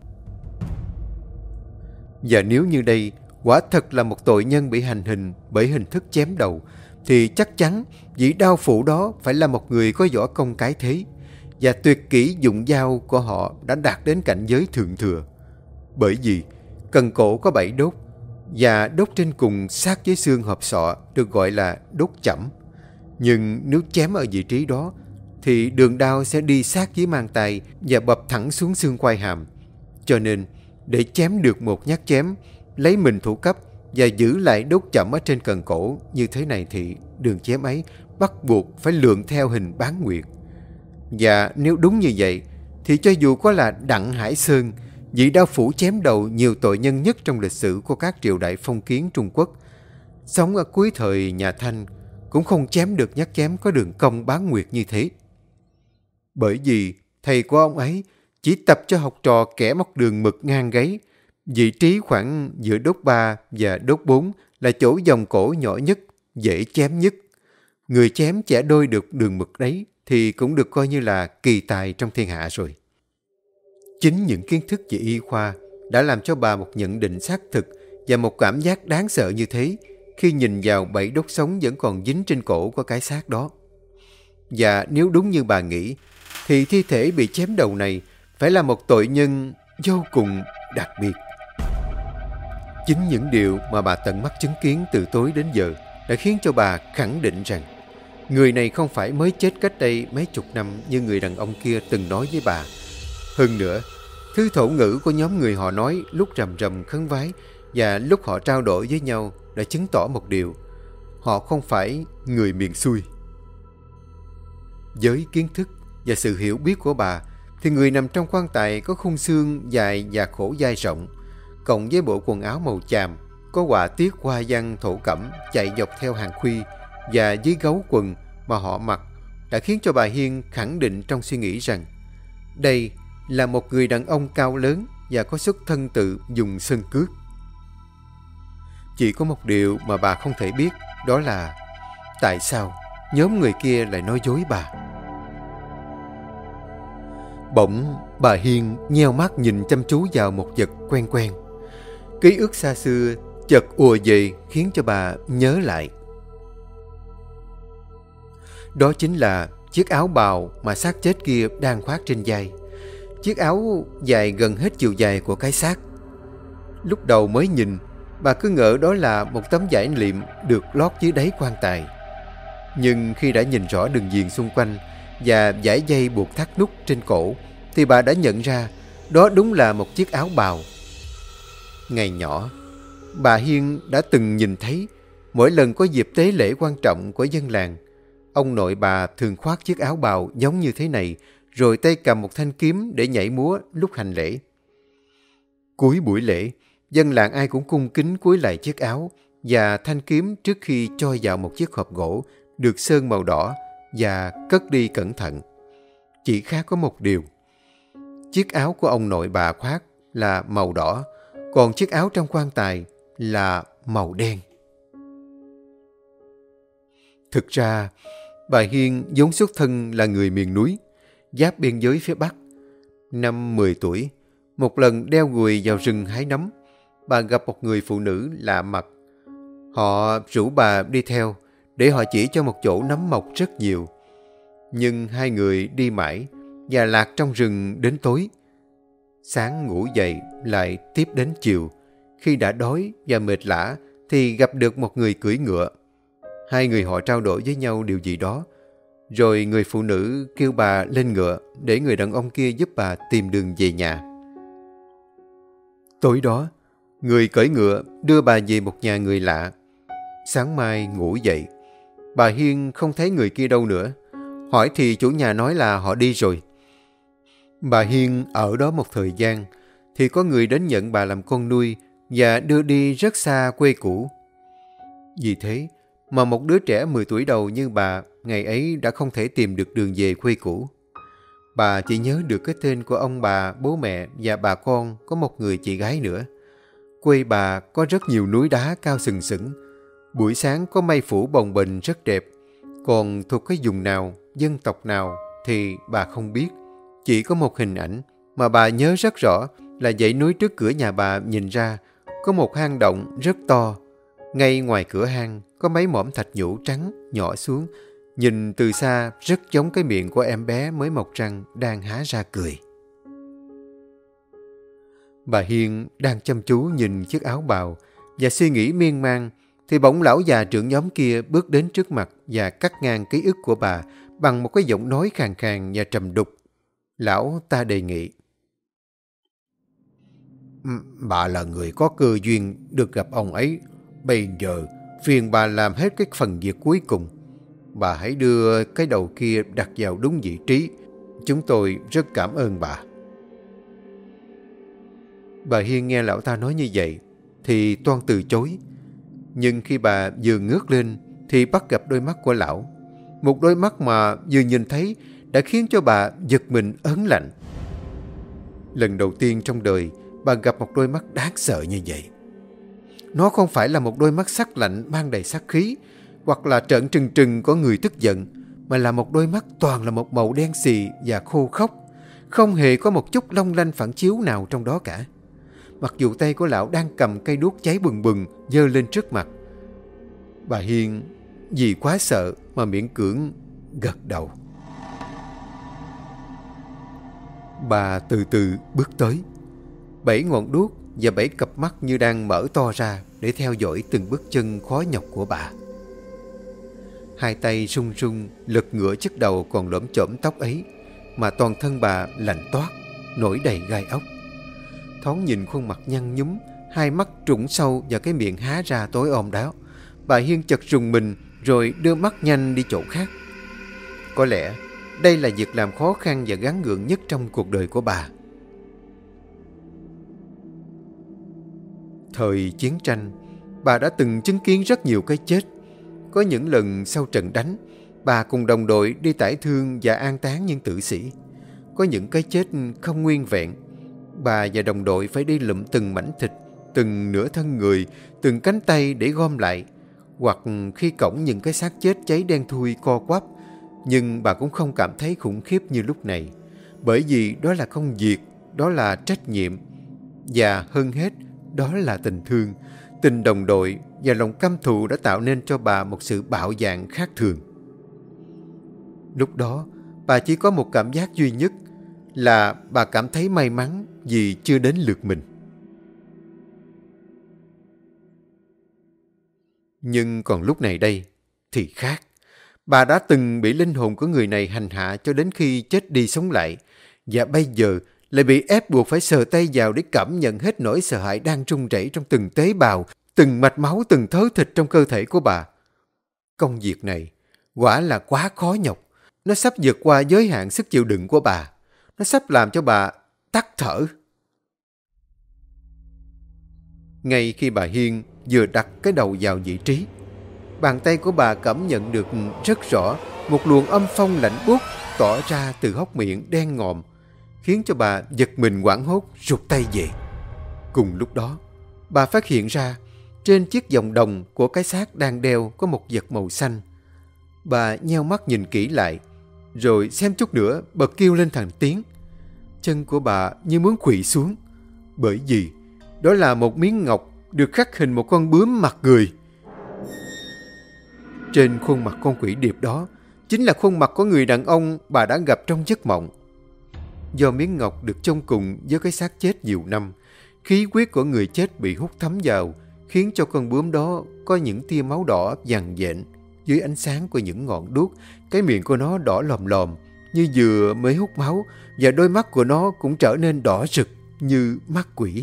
Và nếu như đây quả thật là một tội nhân bị hành hình bởi hình thức chém đầu, thì chắc chắn vị đao phủ đó phải là một người có võ công cái thế, và tuyệt kỹ dụng dao của họ đã đạt đến cảnh giới thượng thừa. Bởi vì cần cổ có 7 đốt, và đốt trên cùng sát với xương hộp sọ được gọi là đốt chẩm. Nhưng nếu chém ở vị trí đó, thì đường đao sẽ đi sát dưới mang tay và bập thẳng xuống xương quai hàm. Cho nên, để chém được một nhát chém, lấy mình thủ cấp và giữ lại đốt chẩm ở trên cần cổ như thế này thì đường chém ấy bắt buộc phải lượn theo hình bán nguyệt. Và nếu đúng như vậy, thì cho dù có là Đặng Hải Sơn, vị đao phủ chém đầu nhiều tội nhân nhất trong lịch sử của các triều đại phong kiến Trung Quốc, sống ở cuối thời nhà Thanh, cũng không chém được nhát chém có đường cong bán nguyệt như thế. Bởi vì thầy của ông ấy chỉ tập cho học trò kẻ móc đường mực ngang gáy. Vị trí khoảng giữa đốt 3 và đốt 4 là chỗ vòng cổ nhỏ nhất, dễ chém nhất. Người chém chẻ đôi được đường mực đấy thì cũng được coi như là kỳ tài trong thiên hạ rồi. Chính những kiến thức về y khoa đã làm cho bà một nhận định xác thực và một cảm giác đáng sợ như thế khi nhìn vào 7 đốt sống vẫn còn dính trên cổ của cái xác đó. Và nếu đúng như bà nghĩ, thì thi thể bị chém đầu này phải là một tội nhân vô cùng đặc biệt. Chính những điều mà bà tận mắt chứng kiến từ tối đến giờ đã khiến cho bà khẳng định rằng người này không phải mới chết cách đây mấy chục năm như người đàn ông kia từng nói với bà. Hơn nữa, thứ thổ ngữ của nhóm người họ nói lúc rầm rầm khấn vái và lúc họ trao đổi với nhau đã chứng tỏ một điều: họ không phải người miền xuôi. Với kiến thức và sự hiểu biết của bà, thì người nằm trong quan tài có khung xương dài và khổ vai rộng, cộng với bộ quần áo màu chàm, có họa tiết hoa văn thổ cẩm chạy dọc theo hàng khuy và dưới gấu quần mà họ mặc, đã khiến cho bà Hiên khẳng định trong suy nghĩ rằng đây là một người đàn ông cao lớn và có xuất thân từ vùng Sơn Cước. Chỉ có một điều mà bà không thể biết, đó là tại sao nhóm người kia lại nói dối bà. Bỗng bà Hiên nheo mắt nhìn chăm chú vào một vật quen quen. Ký ức xa xưa chợt ùa về khiến cho bà nhớ lại. Đó chính là chiếc áo bào mà xác chết kia đang khoác trên vai. Chiếc áo dài gần hết chiều dài của cái xác. Lúc đầu mới nhìn, bà cứ ngỡ đó là một tấm vải liệm được lót dưới đáy quan tài. Nhưng khi đã nhìn rõ đường viền xung quanh và dải dây buộc thắt nút trên cổ, thì bà đã nhận ra đó đúng là một chiếc áo bào. Ngày nhỏ, bà Hiên đã từng nhìn thấy mỗi lần có dịp tế lễ quan trọng của dân làng, ông nội bà thường khoác chiếc áo bào giống như thế này, rồi tay cầm một thanh kiếm để nhảy múa lúc hành lễ. Cuối buổi lễ, dân làng ai cũng cung kính cúi lại chiếc áo và thanh kiếm trước khi cho vào một chiếc hộp gỗ được sơn màu đỏ và cất đi cẩn thận. Chỉ khác có một điều: Chiếc áo của ông nội bà khoác là màu đỏ, còn chiếc áo trong quan tài là màu đen. Thực ra, bà Hiên vốn xuất thân là người miền núi, giáp biên giới phía Bắc. Năm 10 tuổi, một lần đeo gùi vào rừng hái nấm, bà gặp một người phụ nữ lạ mặt. Họ rủ bà đi theo để họ chỉ cho một chỗ nấm mọc rất nhiều. Nhưng hai người đi mãi và lạc trong rừng đến tối. Sáng ngủ dậy lại tiếp đến chiều. Khi đã đói và mệt lả thì gặp được một người cưỡi ngựa. Hai người họ trao đổi với nhau điều gì đó. Rồi người phụ nữ kêu bà lên ngựa để người đàn ông kia giúp bà tìm đường về nhà. Tối đó, người cưỡi ngựa đưa bà về một nhà người lạ. Sáng mai ngủ dậy, bà Hiên không thấy người kia đâu nữa. Hỏi thì chủ nhà nói là họ đi rồi. Bà Hiên ở đó một thời gian, thì có người đến nhận bà làm con nuôi và đưa đi rất xa quê cũ. Vì thế mà một đứa trẻ 10 tuổi đầu như bà ngày ấy đã không thể tìm được đường về quê cũ. Bà chỉ nhớ được cái tên của ông bà, bố mẹ và bà con có một người chị gái nữa. Quê bà có rất nhiều núi đá cao sừng sững. Buổi sáng có mây phủ bồng bềnh rất đẹp. Còn thuộc cái vùng nào, dân tộc nào thì bà không biết. Chỉ có một hình ảnh mà bà nhớ rất rõ là dãy núi trước cửa nhà bà nhìn ra có một hang động rất to. Ngay ngoài cửa hang có mấy mỏm thạch nhũ trắng nhỏ xuống. Nhìn từ xa rất giống cái miệng của em bé mới mọc răng đang há ra cười. Bà Hiên đang chăm chú nhìn chiếc áo bào và suy nghĩ miên man thì bỗng lão già trưởng nhóm kia bước đến trước mặt và cắt ngang ký ức của bà bằng một cái giọng nói khàn khàn và trầm đục. Lão ta đề nghị. Bà là người có cơ duyên được gặp ông ấy. Bây giờ phiền bà làm hết cái phần việc cuối cùng. Bà hãy đưa cái đầu kia đặt vào đúng vị trí. Chúng tôi rất cảm ơn bà. Bà Hiên nghe lão ta nói như vậy thì toan từ chối. Nhưng khi bà vừa ngước lên thì bắt gặp đôi mắt của lão. Một đôi mắt mà vừa nhìn thấy đã khiến cho bà giật mình ớn lạnh. Lần đầu tiên trong đời bà gặp một đôi mắt đáng sợ như vậy. Nó không phải là một đôi mắt sắc lạnh mang đầy sát khí hoặc là trợn trừng trừng có người tức giận, mà là một đôi mắt toàn là một màu đen xì và khô khốc, không hề có một chút long lanh phản chiếu nào trong đó cả. Mặc dù tay của lão đang cầm cây đuốc cháy bừng bừng giơ lên trước mặt. Bà Hiên vì quá sợ mà miễn cưỡng gật đầu. Bà từ từ bước tới. 7 ngọn đuốc và 7 cặp mắt như đang mở to ra để theo dõi từng bước chân khó nhọc của bà. Hai tay run run lật ngửa chiếc đầu còn lởm chởm tóc ấy, mà toàn thân bà lạnh toát, nổi đầy gai ốc. Thoáng nhìn khuôn mặt nhăn nhúm, hai mắt trũng sâu và cái miệng há ra tối om đáo, bà Hiên chợt rùng mình rồi đưa mắt nhanh đi chỗ khác. Có lẽ đây là việc làm khó khăn và gắng gượng nhất trong cuộc đời của bà. Thời chiến tranh, bà đã từng chứng kiến rất nhiều cái chết. Có những lần sau trận đánh, bà cùng đồng đội đi tải thương và an táng những tử sĩ. Có những cái chết không nguyên vẹn. Bà và đồng đội phải đi lụm từng mảnh thịt, từng nửa thân người, từng cánh tay để gom lại. Hoặc khi cõng những cái xác chết cháy đen thui co quắp. Nhưng bà cũng không cảm thấy khủng khiếp như lúc này. Bởi vì đó là công việc, đó là trách nhiệm. Và hơn hết, đó là tình thương, tình đồng đội và lòng căm thù đã tạo nên cho bà một sự bạo dạn khác thường. Lúc đó, bà chỉ có một cảm giác duy nhất là bà cảm thấy may mắn vì chưa đến lượt mình. Nhưng còn lúc này đây thì khác. Bà đã từng bị linh hồn của người này hành hạ cho đến khi chết đi sống lại, và bây giờ lại bị ép buộc phải sờ tay vào để cảm nhận hết nỗi sợ hãi đang rung rẩy trong từng tế bào, từng mạch máu, từng thớ thịt trong cơ thể của bà. Công việc này quả là quá khó nhọc. Nó sắp vượt qua giới hạn sức chịu đựng của bà. Nó sắp làm cho bà tắc thở. Ngay khi bà Hiên vừa đặt cái đầu vào vị trí, bàn tay của bà cảm nhận được rất rõ một luồng âm phong lạnh buốt tỏa ra từ hốc miệng đen ngòm. khiến cho bà giật mình hoảng hốt rụt tay về. Cùng lúc đó, bà phát hiện ra trên chiếc vòng đồng của cái xác đang đeo có một vật màu xanh. Bà nheo mắt nhìn kỹ lại, rồi xem chút nữa bật kêu lên thành tiếng. Chân của bà như muốn khuỵu xuống, bởi vì đó là một miếng ngọc được khắc hình một con bướm mặt người. Trên khuôn mặt con quỷ điệp đó chính là khuôn mặt của người đàn ông bà đã gặp trong giấc mộng. Do miếng ngọc được chôn cùng với cái xác chết nhiều năm, khí huyết của người chết bị hút thấm vào, khiến cho con bướm đó có những tia máu đỏ vằn vện dưới ánh sáng của những ngọn đuốc. Cái miệng của nó đỏ lòm lòm như vừa mới hút máu, và đôi mắt của nó cũng trở nên đỏ rực như mắt quỷ.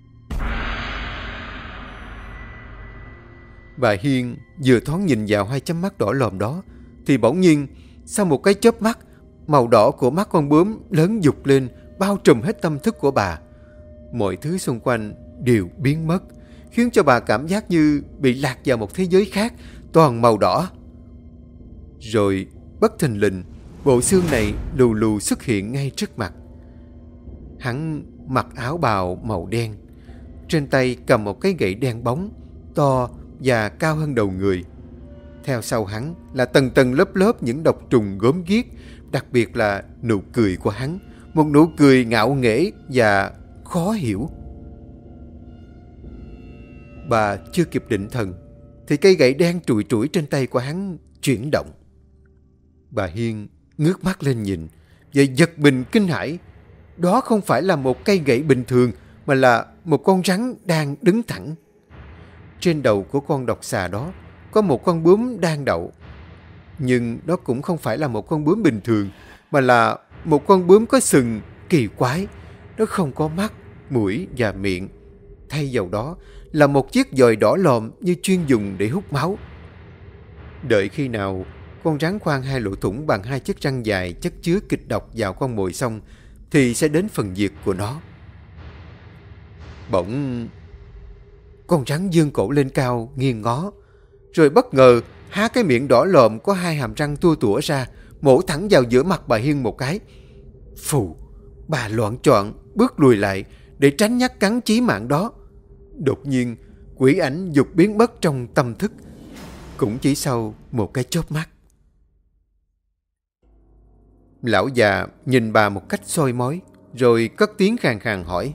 Bà Hiên vừa thoáng nhìn vào hai chấm mắt đỏ lòm đó, thì bỗng nhiên sau một cái chớp mắt, màu đỏ của mắt con bướm lớn dục lên, bao trùm hết tâm thức của bà. Mọi thứ xung quanh đều biến mất, khiến cho bà cảm giác như bị lạc vào một thế giới khác, toàn màu đỏ. Rồi bất thình lình, bộ xương này lù lù xuất hiện ngay trước mặt. Hắn mặc áo bào màu đen, trên tay cầm một cái gậy đen bóng, to và cao hơn đầu người. Theo sau hắn là tầng tầng lớp lớp những độc trùng gớm ghiếc, đặc biệt là nụ cười của hắn, một nụ cười ngạo nghễ và khó hiểu. Bà chưa kịp định thần thì cây gậy đen trụi trũi trên tay của hắn chuyển động. Bà Hiên ngước mắt lên nhìn và giật mình kinh hãi. Đó không phải là một cây gậy bình thường, mà là một con rắn đang đứng thẳng. Trên đầu của con độc xà đó có một con bướm đang đậu. Nhưng nó cũng không phải là một con bướm bình thường, mà là một con bướm có sừng kỳ quái. Nó không có mắt, mũi và miệng. Thay vào đó là một chiếc dòi đỏ lòm như chuyên dùng để hút máu. Đợi khi nào con rắn khoan hai lỗ thủng bằng hai chiếc răng dài chất chứa kịch độc vào con mồi xong, thì sẽ đến phần diệt của nó. Bỗng con rắn giương cổ lên cao nghiêng ngó, rồi bất ngờ há cái miệng đỏ lòm có hai hàm răng tua tủa ra, mổ thẳng vào giữa mặt bà Hiên một cái. Phù, bà loạng choạng bước lùi lại để tránh nhát cắn chí mạng đó. Đột nhiên quỷ ảnh vụt biến mất trong tâm thức, cũng chỉ sau một cái chớp mắt. Lão già nhìn bà một cách soi mói, rồi cất tiếng khàn khàn hỏi: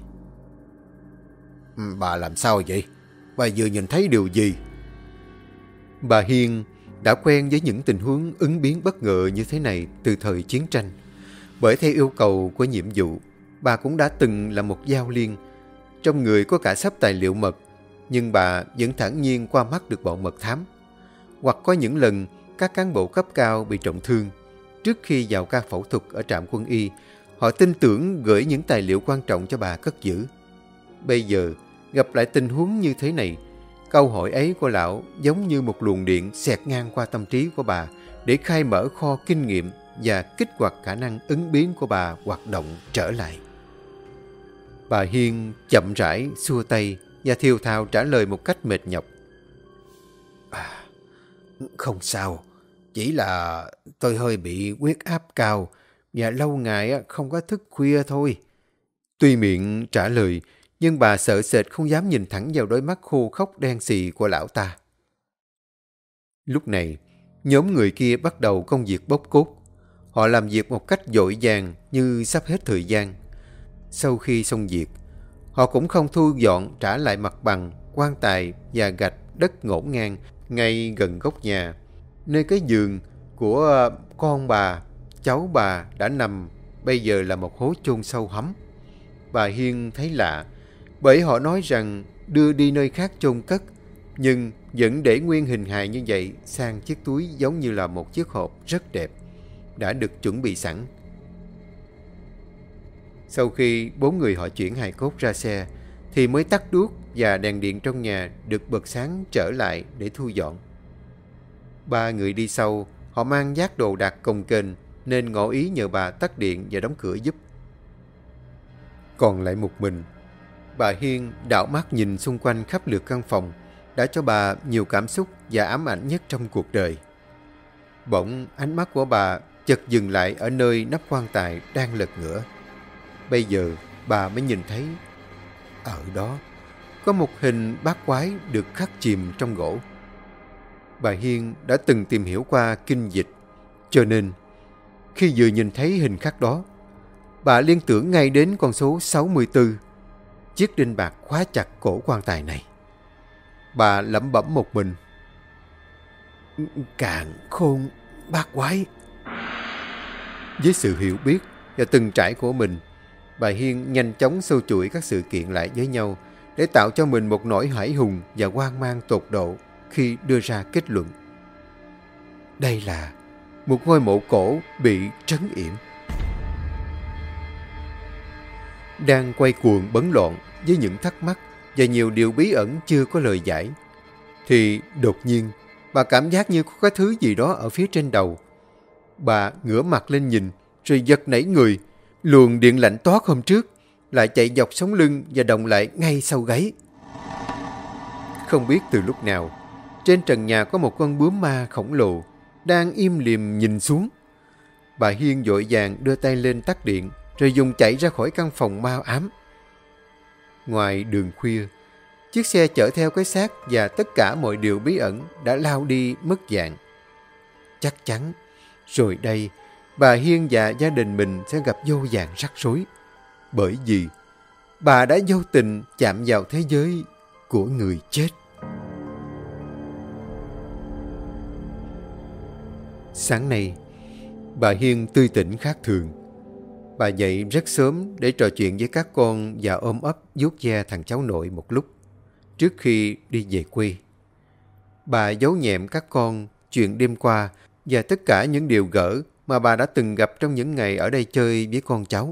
Bà làm sao vậy? Bà vừa nhìn thấy điều gì? Bà Hiên đã quen với những tình huống ứng biến bất ngờ như thế này từ thời chiến tranh. Bởi theo yêu cầu của nhiệm vụ, bà cũng đã từng là một giao liên. Trong người có cả sắp tài liệu mật, nhưng bà vẫn thản nhiên qua mắt được bọn mật thám. Hoặc có những lần các cán bộ cấp cao bị trọng thương, trước khi vào ca phẫu thuật ở trạm quân y, họ tin tưởng gửi những tài liệu quan trọng cho bà cất giữ. Bây giờ gặp lại tình huống như thế này, câu hỏi ấy của lão giống như một luồng điện xẹt ngang qua tâm trí của bà để khai mở kho kinh nghiệm và kích hoạt khả năng ứng biến của bà hoạt động trở lại. Bà Hiên chậm rãi xua tay và thều thào trả lời một cách mệt nhọc: Không sao, chỉ là tôi hơi bị huyết áp cao và lâu ngày không có thức khuya thôi. Tuy miệng trả lời, nhưng bà sợ sệt không dám nhìn thẳng vào đôi mắt khô khốc đen xì của lão ta. Lúc này, nhóm người kia bắt đầu công việc bốc cốt. Họ làm việc một cách vội vàng như sắp hết thời gian. Sau khi xong việc, họ cũng không thu dọn trả lại mặt bằng, quan tài và gạch đất ngổn ngang ngay gần góc nhà, nơi cái giường của con bà, cháu bà đã nằm bây giờ là một hố chôn sâu hắm. Bà Hiên thấy lạ, bởi họ nói rằng đưa đi nơi khác chôn cất, nhưng vẫn để nguyên hình hài như vậy sang chiếc túi giống như là một chiếc hộp rất đẹp, đã được chuẩn bị sẵn. Sau khi 4 người họ chuyển hài cốt ra xe, thì mới tắt đuốc và đèn điện trong nhà được bật sáng trở lại để thu dọn. 3 người đi sau, họ mang vác đồ đạc cồng kềnh nên ngỏ ý nhờ bà tắt điện và đóng cửa giúp. Còn lại một mình, bà Hiên đảo mắt nhìn xung quanh khắp lượt căn phòng, đã cho bà nhiều cảm xúc và ám ảnh nhất trong cuộc đời. Bỗng ánh mắt của bà chợt dừng lại ở nơi nắp quan tài đang lật ngửa. Bây giờ bà mới nhìn thấy ở đó có một hình bát quái được khắc chìm trong gỗ. Bà Hiên đã từng tìm hiểu qua kinh dịch, cho nên khi vừa nhìn thấy hình khắc đó, bà liên tưởng ngay đến con số 64, chiếc đinh bạc khóa chặt cổ quan tài này. Bà lẩm bẩm một mình: càn khôn bát quái. Với sự hiểu biết và từng trải của mình, bà Hiên nhanh chóng xâu chuỗi các sự kiện lại với nhau để tạo cho mình một nỗi hãi hùng và hoang mang tột độ khi đưa ra kết luận. Đây là một ngôi mộ cổ bị trấn yểm. Đang quay cuồng bấn loạn với những thắc mắc và nhiều điều bí ẩn chưa có lời giải, thì đột nhiên bà cảm giác như có cái thứ gì đó ở phía trên đầu. Bà ngửa mặt lên nhìn, rồi giật nảy người. Luồng điện lạnh toát hôm trước lại chạy dọc sống lưng và đồng lại ngay sau gáy. Không biết từ lúc nào, trên trần nhà có một con bướm ma khổng lồ đang im lìm nhìn xuống. Bà Hiên vội vàng đưa tay lên tắt điện, rồi dùng chạy ra khỏi căn phòng ma ám. Ngoài đường khuya, chiếc xe chở theo cái xác và tất cả mọi điều bí ẩn đã lao đi mất dạng. Chắc chắn, rồi đây, bà Hiên và gia đình mình sẽ gặp vô vàn rắc rối. Bởi vì bà đã vô tình chạm vào thế giới của người chết. Sáng nay, bà Hiên tươi tỉnh khác thường. Bà dậy rất sớm để trò chuyện với các con và ôm ấp vuốt ve thằng cháu nội một lúc trước khi đi về quê. Bà giấu nhẹm các con chuyện đêm qua và tất cả những điều gỡ mà bà đã từng gặp trong những ngày ở đây chơi với con cháu.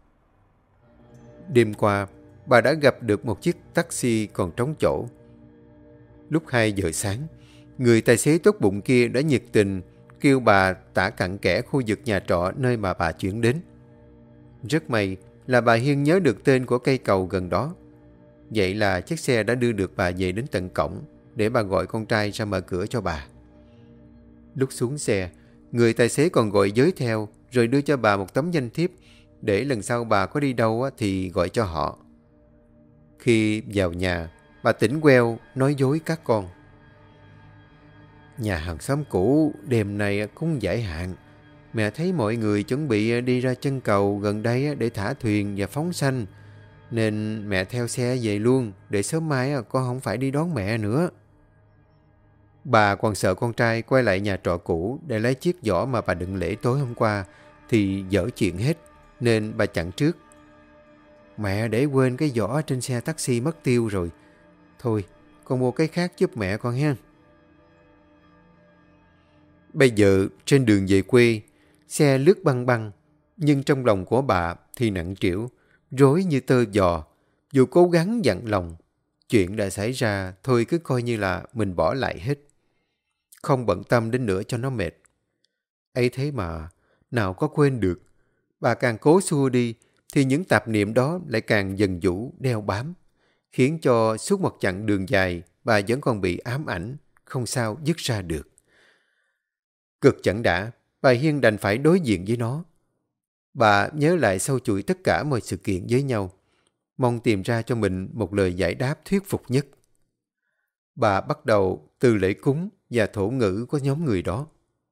Đêm qua, bà đã gặp được một chiếc taxi còn trống chỗ. Lúc 2 giờ sáng, người tài xế tốt bụng kia đã nhiệt tình kêu bà tả cặn kẽ khu vực nhà trọ nơi mà bà chuyển đến. Rất may là bà Hiên nhớ được tên của cây cầu gần đó. Vậy là chiếc xe đã đưa được bà về đến tận cổng để bà gọi con trai ra mở cửa cho bà. Lúc xuống xe, người tài xế còn gọi giới theo rồi đưa cho bà một tấm danh thiếp để lần sau bà có đi đâu thì gọi cho họ. Khi vào nhà, bà tỉnh queo nói dối các con. Nhà hàng xóm cũ đêm nay cũng giải hạn. Mẹ thấy mọi người chuẩn bị đi ra chân cầu gần đây để thả thuyền và phóng sanh, nên mẹ theo xe về luôn để sớm mai con không phải đi đón mẹ nữa. Bà còn sợ con trai quay lại nhà trọ cũ để lấy chiếc giỏ mà bà đựng lễ tối hôm qua thì dở chuyện hết, nên bà chặn trước. Mẹ để quên cái giỏ trên xe taxi mất tiêu rồi. Thôi, con mua cái khác giúp mẹ con ha. Bây giờ trên đường về quê, xe lướt băng băng, nhưng trong lòng của bà thì nặng trĩu, rối như tơ giò. Dù cố gắng dặn lòng, chuyện đã xảy ra thôi cứ coi như là mình bỏ lại hết. Không bận tâm đến nữa cho nó mệt. Ấy thế mà, nào có quên được. Bà càng cố xua đi, thì những tạp niệm đó lại càng dần dũ đeo bám, khiến cho suốt một chặng đường dài, bà vẫn còn bị ám ảnh, không sao dứt ra được. Cực chẳng đã, bà Hiên đành phải đối diện với nó. Bà nhớ lại sâu chuỗi tất cả mọi sự kiện với nhau, mong tìm ra cho mình một lời giải đáp thuyết phục nhất. Bà bắt đầu từ lễ cúng và thổ ngữ của nhóm người đó.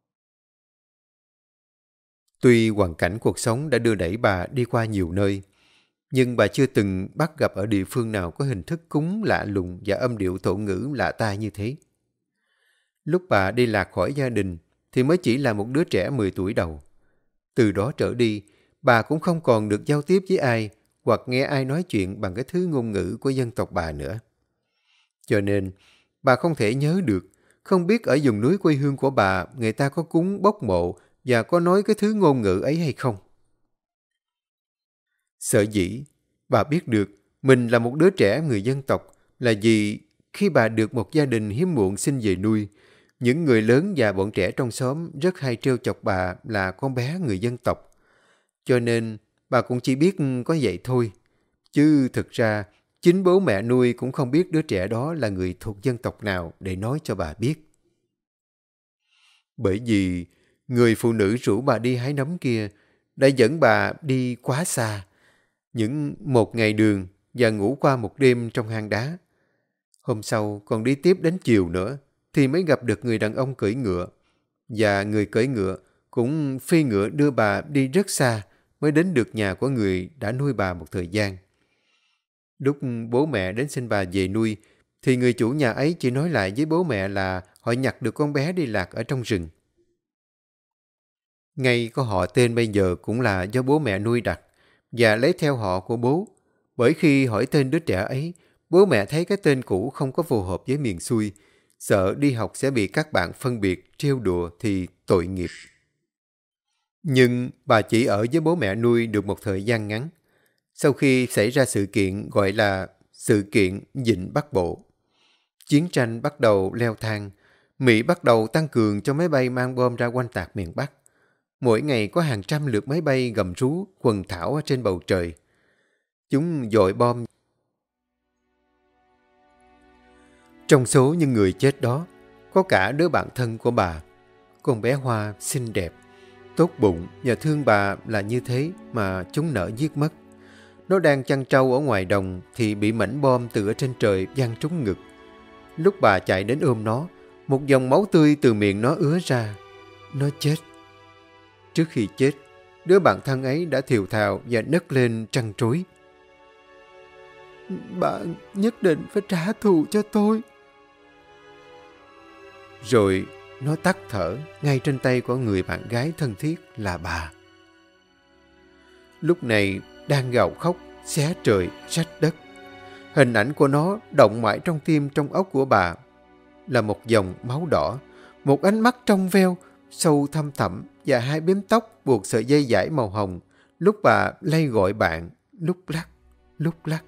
Tuy hoàn cảnh cuộc sống đã đưa đẩy bà đi qua nhiều nơi, nhưng bà chưa từng bắt gặp ở địa phương nào có hình thức cúng lạ lùng và âm điệu thổ ngữ lạ tai như thế. Lúc bà đi lạc khỏi gia đình thì mới chỉ là một đứa trẻ 10 tuổi đầu. Từ đó trở đi, bà cũng không còn được giao tiếp với ai hoặc nghe ai nói chuyện bằng cái thứ ngôn ngữ của dân tộc bà nữa. Cho nên, bà không thể nhớ được, không biết ở vùng núi quê hương của bà người ta có cúng bốc mộ và có nói cái thứ ngôn ngữ ấy hay không. Sở dĩ, bà biết được mình là một đứa trẻ người dân tộc là vì khi bà được một gia đình hiếm muộn xin về nuôi, những người lớn và bọn trẻ trong xóm rất hay trêu chọc bà là con bé người dân tộc. Cho nên bà cũng chỉ biết có vậy thôi. Chứ thực ra chính bố mẹ nuôi cũng không biết đứa trẻ đó là người thuộc dân tộc nào để nói cho bà biết. Bởi vì người phụ nữ rủ bà đi hái nấm kia đã dẫn bà đi quá xa. những một ngày đường và ngủ qua một đêm trong hang đá. Hôm sau còn đi tiếp đến chiều nữa thì mới gặp được người đàn ông cưỡi ngựa. Và người cưỡi ngựa cũng phi ngựa đưa bà đi rất xa mới đến được nhà của người đã nuôi bà một thời gian. Lúc bố mẹ đến xin bà về nuôi thì người chủ nhà ấy chỉ nói lại với bố mẹ là họ nhặt được con bé đi lạc ở trong rừng. Ngay có họ tên bây giờ cũng là do bố mẹ nuôi đặt và lấy theo họ của bố. Bởi khi hỏi tên đứa trẻ ấy, bố mẹ thấy cái tên cũ không có phù hợp với miền xuôi, sợ đi học sẽ bị các bạn phân biệt, trêu đùa thì tội nghiệp. Nhưng bà chỉ ở với bố mẹ nuôi được một thời gian ngắn. Sau khi xảy ra sự kiện gọi là sự kiện Vịnh Bắc Bộ, chiến tranh bắt đầu leo thang, Mỹ bắt đầu tăng cường cho máy bay mang bom ra oanh tạc miền Bắc. Mỗi ngày có hàng trăm lượt máy bay gầm rú quần thảo ở trên bầu trời. Chúng dội bom. Trong số những người chết đó, có cả đứa bạn thân của bà, con bé Hoa xinh đẹp, tốt bụng và thương bà là như thế mà chúng nỡ giết mất. Nó đang chăn trâu ở ngoài đồng thì bị mảnh bom từ ở trên trời giăng trúng ngực. Lúc bà chạy đến ôm nó, một dòng máu tươi từ miệng nó ứa ra. Nó chết. Trước khi chết, đứa bạn thân ấy đã thều thào và nấc lên trăn trối. Bạn nhất định phải trả thù cho tôi. Rồi nó tắt thở ngay trên tay của người bạn gái thân thiết là bà. Lúc này đang gào khóc, xé trời, rách đất. Hình ảnh của nó động mãi trong tim trong óc của bà là một dòng máu đỏ, một ánh mắt trong veo, sâu thăm thẳm và hai bím tóc buộc sợi dây dải màu hồng. Lúc bà lay gọi bạn, lúc lắc, lúc lắc.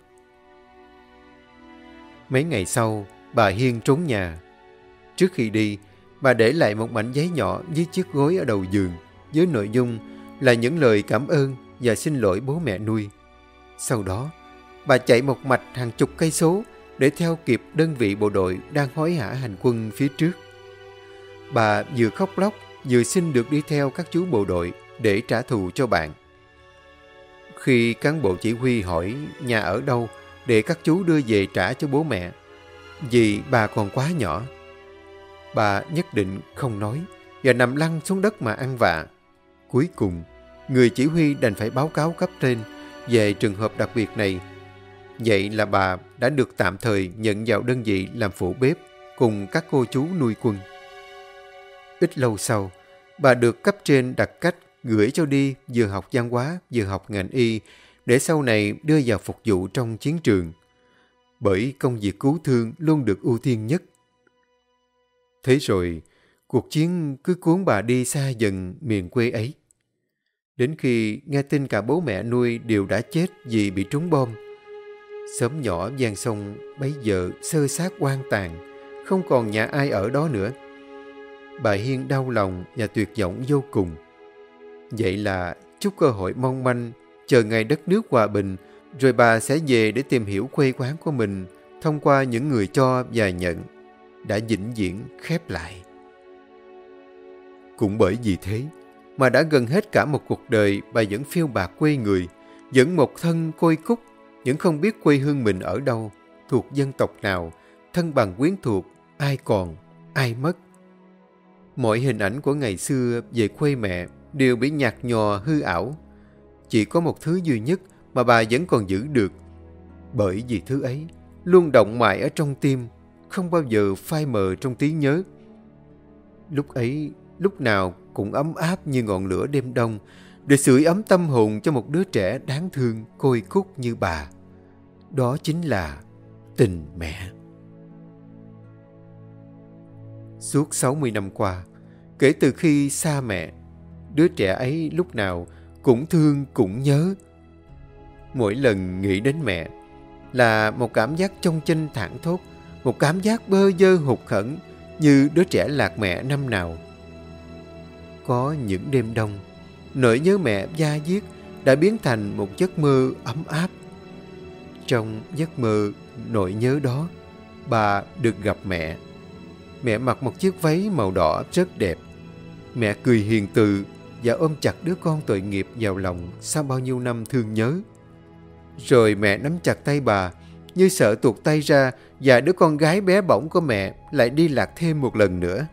Mấy ngày sau, bà Hiên trốn nhà. Trước khi đi, bà để lại một mảnh giấy nhỏ với chiếc gối ở đầu giường, với nội dung là những lời cảm ơn và xin lỗi bố mẹ nuôi. Sau đó, bà chạy một mạch hàng chục cây số để theo kịp đơn vị bộ đội đang hối hả hành quân phía trước. Bà vừa khóc lóc, vừa xin được đi theo các chú bộ đội để trả thù cho bạn. Khi cán bộ chỉ huy hỏi nhà ở đâu để các chú đưa về trả cho bố mẹ, vì bà còn quá nhỏ, bà nhất định không nói và nằm lăn xuống đất mà ăn vạ. Cuối cùng, người chỉ huy đành phải báo cáo cấp trên về trường hợp đặc biệt này. Vậy là bà đã được tạm thời nhận vào đơn vị làm phụ bếp cùng các cô chú nuôi quân. Ít lâu sau, bà được cấp trên đặt cách gửi cho đi vừa học văn hóa vừa học ngành y để sau này đưa vào phục vụ trong chiến trường. Bởi công việc cứu thương luôn được ưu tiên nhất. Thế rồi, cuộc chiến cứ cuốn bà đi xa dần miền quê ấy. Đến khi nghe tin cả bố mẹ nuôi đều đã chết vì bị trúng bom. Xóm nhỏ ven sông bấy giờ xơ xác hoang tàn, không còn nhà ai ở đó nữa. Bà Hiên đau lòng và tuyệt vọng vô cùng. Vậy là chút cơ hội mong manh, chờ ngày đất nước hòa bình, rồi bà sẽ về để tìm hiểu quê quán của mình thông qua những người cho và nhận, đã vĩnh viễn khép lại. Cũng bởi vì thế mà đã gần hết cả một cuộc đời bà vẫn phiêu bạt quê người, vẫn một thân côi cút, vẫn không biết quê hương mình ở đâu, thuộc dân tộc nào, thân bằng quyến thuộc, ai còn, ai mất. Mọi hình ảnh của ngày xưa về quê mẹ đều bị nhạt nhòa hư ảo. Chỉ có một thứ duy nhất mà bà vẫn còn giữ được. Bởi vì thứ ấy luôn động mãi ở trong tim, không bao giờ phai mờ trong trí nhớ. Lúc ấy, lúc nào cũng ấm áp như ngọn lửa đêm đông, để sưởi ấm tâm hồn cho một đứa trẻ đáng thương, côi cút như bà. Đó chính là tình mẹ. Suốt 60 năm qua, kể từ khi xa mẹ, đứa trẻ ấy lúc nào cũng thương cũng nhớ. Mỗi lần nghĩ đến mẹ là một cảm giác chông chênh thảng thốt, một cảm giác bơ vơ hụt hẫng như đứa trẻ lạc mẹ năm nào. Có những đêm đông, nỗi nhớ mẹ da diết đã biến thành một giấc mơ ấm áp. Trong giấc mơ nỗi nhớ đó, bà được gặp mẹ. Mẹ mặc một chiếc váy màu đỏ rất đẹp. Mẹ cười hiền từ và ôm chặt đứa con tội nghiệp vào lòng sau bao nhiêu năm thương nhớ. Rồi mẹ nắm chặt tay bà, như sợ tuột tay ra và đứa con gái bé bỏng của mẹ lại đi lạc thêm một lần nữa.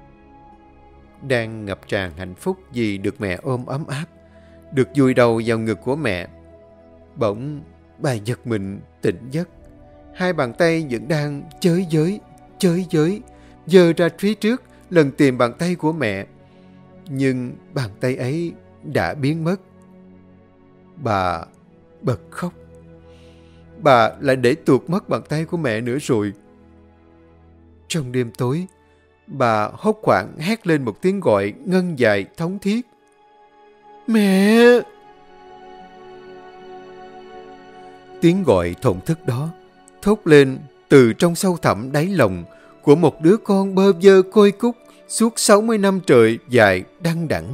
Đang ngập tràn hạnh phúc vì được mẹ ôm ấm áp, được vùi đầu vào ngực của mẹ. Bỗng bà giật mình tỉnh giấc. Hai bàn tay vẫn đang chới giới, giơ ra phía trước lần tìm bàn tay của mẹ. Nhưng bàn tay ấy đã biến mất. Bà bật khóc. Bà lại để tuột mất bàn tay của mẹ nữa rồi. Trong đêm tối, bà hốt hoảng hét lên một tiếng gọi ngân dài thống thiết. Mẹ! Tiếng gọi thổn thức đó thốt lên từ trong sâu thẳm đáy lòng của một đứa con bơ vơ côi cút suốt 60 năm trời dài đăng đẳng.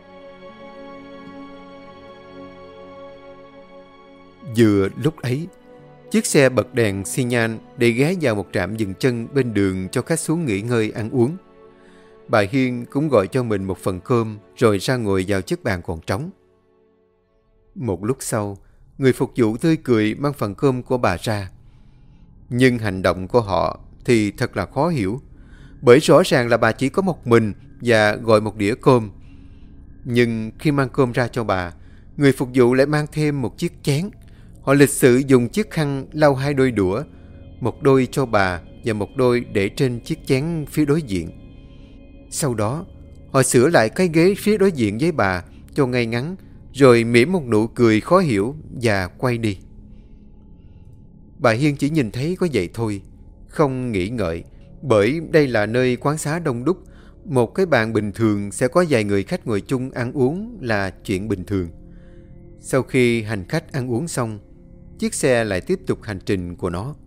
Vừa lúc ấy, chiếc xe bật đèn xi nhan để ghé vào một trạm dừng chân bên đường cho khách xuống nghỉ ngơi ăn uống. Bà Hiên cũng gọi cho mình một phần cơm rồi ra ngồi vào chiếc bàn còn trống. Một lúc sau, người phục vụ tươi cười mang phần cơm của bà ra. Nhưng hành động của họ thì thật là khó hiểu, bởi rõ ràng là bà chỉ có một mình và gọi một đĩa cơm. Nhưng khi mang cơm ra cho bà, người phục vụ lại mang thêm một chiếc chén. Họ lịch sự dùng chiếc khăn lau hai đôi đũa, một đôi cho bà và một đôi để trên chiếc chén phía đối diện. Sau đó, họ sửa lại cái ghế phía đối diện với bà cho ngay ngắn, rồi mỉm một nụ cười khó hiểu và quay đi. Bà Hiên chỉ nhìn thấy có vậy thôi, không nghĩ ngợi, bởi đây là nơi quán xá đông đúc. Một cái bàn bình thường sẽ có vài người khách ngồi chung ăn uống là chuyện bình thường. Sau khi hành khách ăn uống xong, chiếc xe lại tiếp tục hành trình của nó.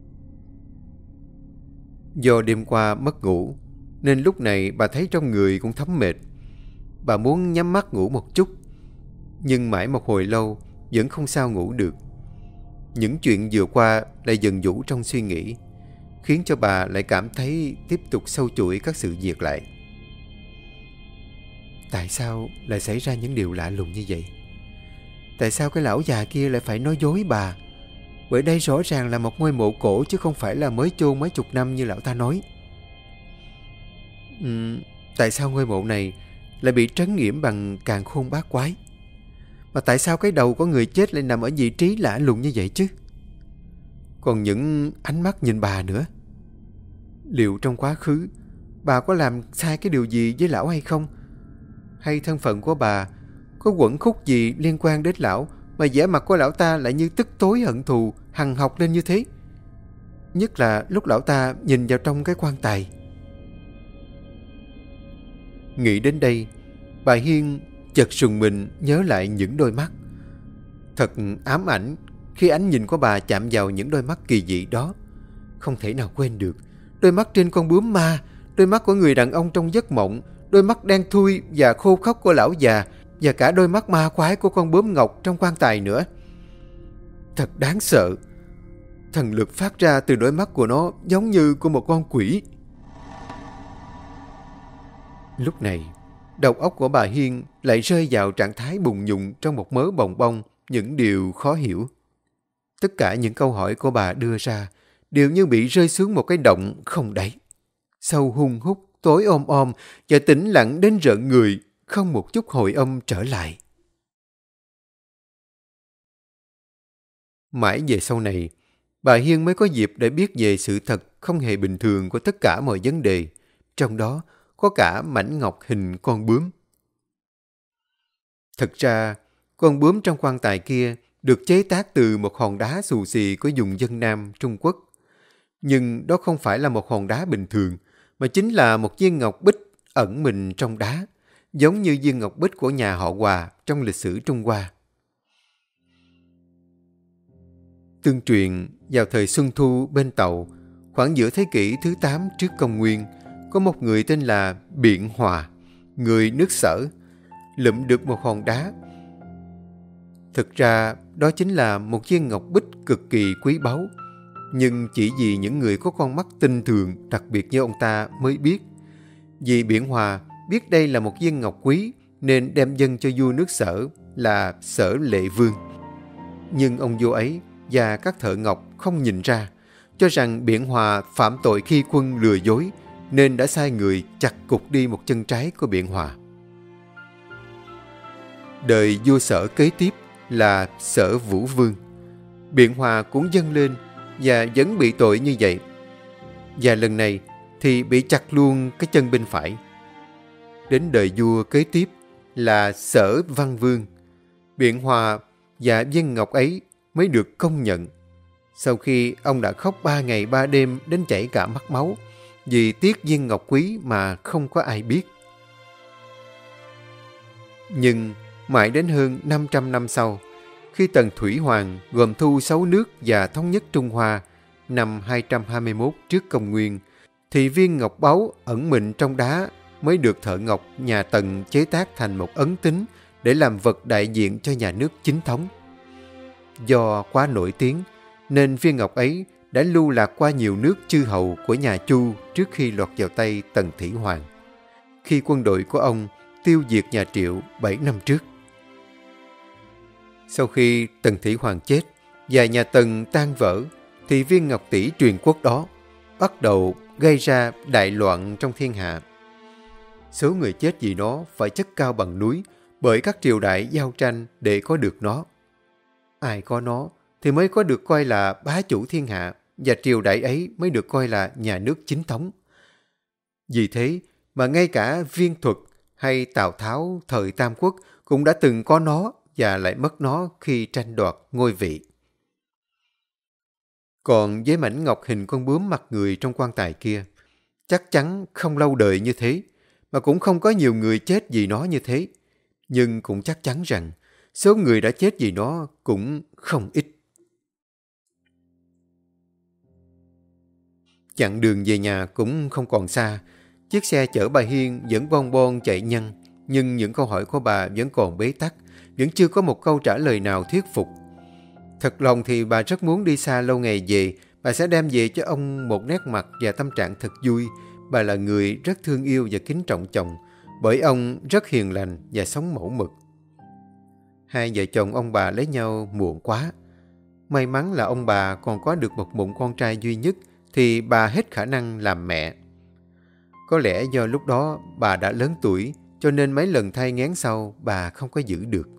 Do đêm qua mất ngủ, nên lúc này bà thấy trong người cũng thấm mệt. Bà muốn nhắm mắt ngủ một chút, nhưng mãi một hồi lâu vẫn không sao ngủ được. Những chuyện vừa qua lại dần dũ trong suy nghĩ, khiến cho bà lại cảm thấy tiếp tục sâu chuỗi các sự việc lại. Tại sao lại xảy ra những điều lạ lùng như vậy? Tại sao cái lão già kia lại phải nói dối bà? Bởi đây rõ ràng là một ngôi mộ cổ chứ không phải là mới chôn mấy chục năm như lão ta nói. Tại sao ngôi mộ này lại bị trấn yểm bằng càn khôn bát quái? Mà tại sao cái đầu của người chết lại nằm ở vị trí lạ lùng như vậy chứ? Còn những ánh mắt nhìn bà nữa. Liệu trong quá khứ bà có làm sai cái điều gì với lão hay không? Hay thân phận của bà có quẩn khúc gì liên quan đến lão mà vẻ mặt của lão ta lại như tức tối hận thù hằn học lên như thế? Nhất là lúc lão ta nhìn vào trong cái quan tài. Nghĩ đến đây, bà Hiên chợt rùng mình nhớ lại những đôi mắt. Thật ám ảnh khi ánh nhìn của bà chạm vào những đôi mắt kỳ dị đó. Không thể nào quên được. Đôi mắt trên con bướm ma, đôi mắt của người đàn ông trong giấc mộng, đôi mắt đen thui và khô khốc của lão già, và cả đôi mắt ma quái của con bướm ngọc trong quan tài nữa. Thật đáng sợ. Thần lực phát ra từ đôi mắt của nó giống như của một con quỷ. Lúc này, đầu óc của bà Hiên lại rơi vào trạng thái bùng nhùng trong một mớ bòng bong những điều khó hiểu. Tất cả những câu hỏi của bà đưa ra đều như bị rơi xuống một cái động không đáy. Sâu hun hút, tối om và tĩnh lặng đến rợn người, không một chút hồi âm trở lại. Mãi về sau này, bà Hiên mới có dịp để biết về sự thật không hề bình thường của tất cả mọi vấn đề, trong đó có cả mảnh ngọc hình con bướm. Thật ra, con bướm trong quan tài kia được chế tác từ một hòn đá xù xì của vùng dân Nam Trung Quốc. Nhưng đó không phải là một hòn đá bình thường, mà chính là một viên ngọc bích ẩn mình trong đá, giống như viên ngọc bích của nhà họ Hòa trong lịch sử Trung Hoa. Tương truyền, vào thời Xuân Thu bên Tàu, khoảng giữa thế kỷ thứ 8 trước công nguyên, có một người tên là Biện Hòa, người nước Sở, lụm được một hòn đá. Thực ra, đó chính là một viên ngọc bích cực kỳ quý báu, nhưng chỉ vì những người có con mắt tinh thường đặc biệt như ông ta mới biết. Vì Biện Hòa biết đây là một viên ngọc quý nên đem dâng cho vua nước Sở là Sở Lệ Vương. Nhưng ông vua ấy và các thợ ngọc không nhìn ra, cho rằng Biện Hòa phạm tội khi quân lừa dối, nên đã sai người chặt cụt đi một chân trái của Biện Hòa. Đời vua Sở kế tiếp là Sở Vũ Vương. Biện Hòa cũng dâng lên và vẫn bị tội như vậy. Và lần này thì bị chặt luôn cái chân bên phải. Đến đời vua kế tiếp là Sở Văn Vương. Biện Hòa và viên ngọc ấy mới được công nhận. Sau khi ông đã khóc 3 ngày 3 đêm đến chảy cả mắt máu, vì tiếc viên ngọc quý mà không có ai biết. Nhưng mãi đến hơn 500 năm sau, khi Tần Thủy Hoàng gồm thu 6 nước và thống nhất Trung Hoa năm 221 trước công nguyên, thì viên ngọc báu ẩn mình trong đá mới được thợ ngọc nhà Tần chế tác thành một ấn tín để làm vật đại diện cho nhà nước chính thống. Do quá nổi tiếng, nên viên ngọc ấy đã lưu lạc qua nhiều nước chư hầu của nhà Chu trước khi lọt vào tay Tần Thủy Hoàng, khi quân đội của ông tiêu diệt nhà Triệu 7 năm trước. Sau khi Tần Thủy Hoàng chết và nhà Tần tan vỡ, thì viên ngọc tỷ truyền quốc đó bắt đầu gây ra đại loạn trong thiên hạ. Số người chết vì nó phải chất cao bằng núi, bởi các triều đại giao tranh để có được nó. Ai có nó thì mới có được coi là bá chủ thiên hạ, và triều đại ấy mới được coi là nhà nước chính thống. Vì thế mà ngay cả Viên Thuật hay Tào Tháo thời Tam Quốc cũng đã từng có nó và lại mất nó khi tranh đoạt ngôi vị. Còn với mảnh ngọc hình con bướm mặt người trong quan tài kia, chắc chắn không lâu đời như thế, mà cũng không có nhiều người chết vì nó như thế. Nhưng cũng chắc chắn rằng số người đã chết vì nó cũng không ít. Chặng đường về nhà cũng không còn xa. Chiếc xe chở bà Hiên vẫn bon bon chạy nhanh, nhưng những câu hỏi của bà vẫn còn bế tắc, vẫn chưa có một câu trả lời nào thuyết phục. Thật lòng thì bà rất muốn đi xa lâu ngày về, bà sẽ đem về cho ông một nét mặt và tâm trạng thật vui. Bà là người rất thương yêu và kính trọng chồng, bởi ông rất hiền lành và sống mẫu mực. Hai vợ chồng ông bà lấy nhau muộn quá. May mắn là ông bà còn có được một mụn con trai duy nhất, thì bà hết khả năng làm mẹ. Có lẽ do lúc đó bà đã lớn tuổi, cho nên mấy lần thai nghén sau bà không có giữ được.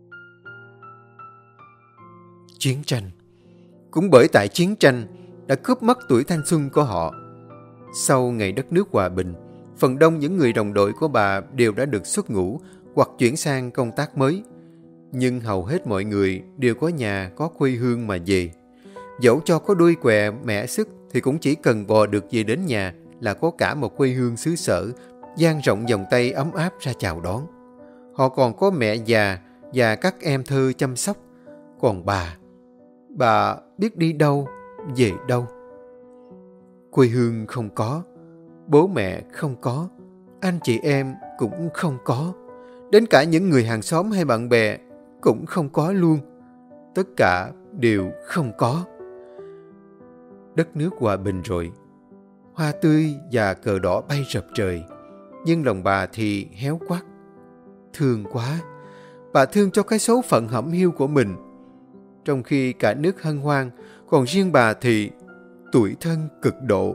Chiến tranh. Cũng bởi tại chiến tranh đã cướp mất tuổi thanh xuân của họ. Sau ngày đất nước hòa bình, phần đông những người đồng đội của bà đều đã được xuất ngũ hoặc chuyển sang công tác mới. Nhưng hầu hết mọi người đều có nhà, có quê hương mà về. Dẫu cho có đuôi què mẹ sức thì cũng chỉ cần bò được về đến nhà là có cả một quê hương xứ sở dang rộng vòng tay ấm áp ra chào đón. Họ còn có mẹ già và các em thơ chăm sóc. Còn bà biết đi đâu, về đâu. Quê hương không có, bố mẹ không có, anh chị em cũng không có. Đến cả những người hàng xóm hay bạn bè cũng không có luôn. Tất cả đều không có. Đất nước hòa bình rồi, hoa tươi và cờ đỏ bay rập trời, nhưng lòng bà thì héo quắt. Thương quá, bà thương cho cái số phận hẩm hiu của mình. Trong khi cả nước hân hoan, còn riêng bà thì tủi thân cực độ.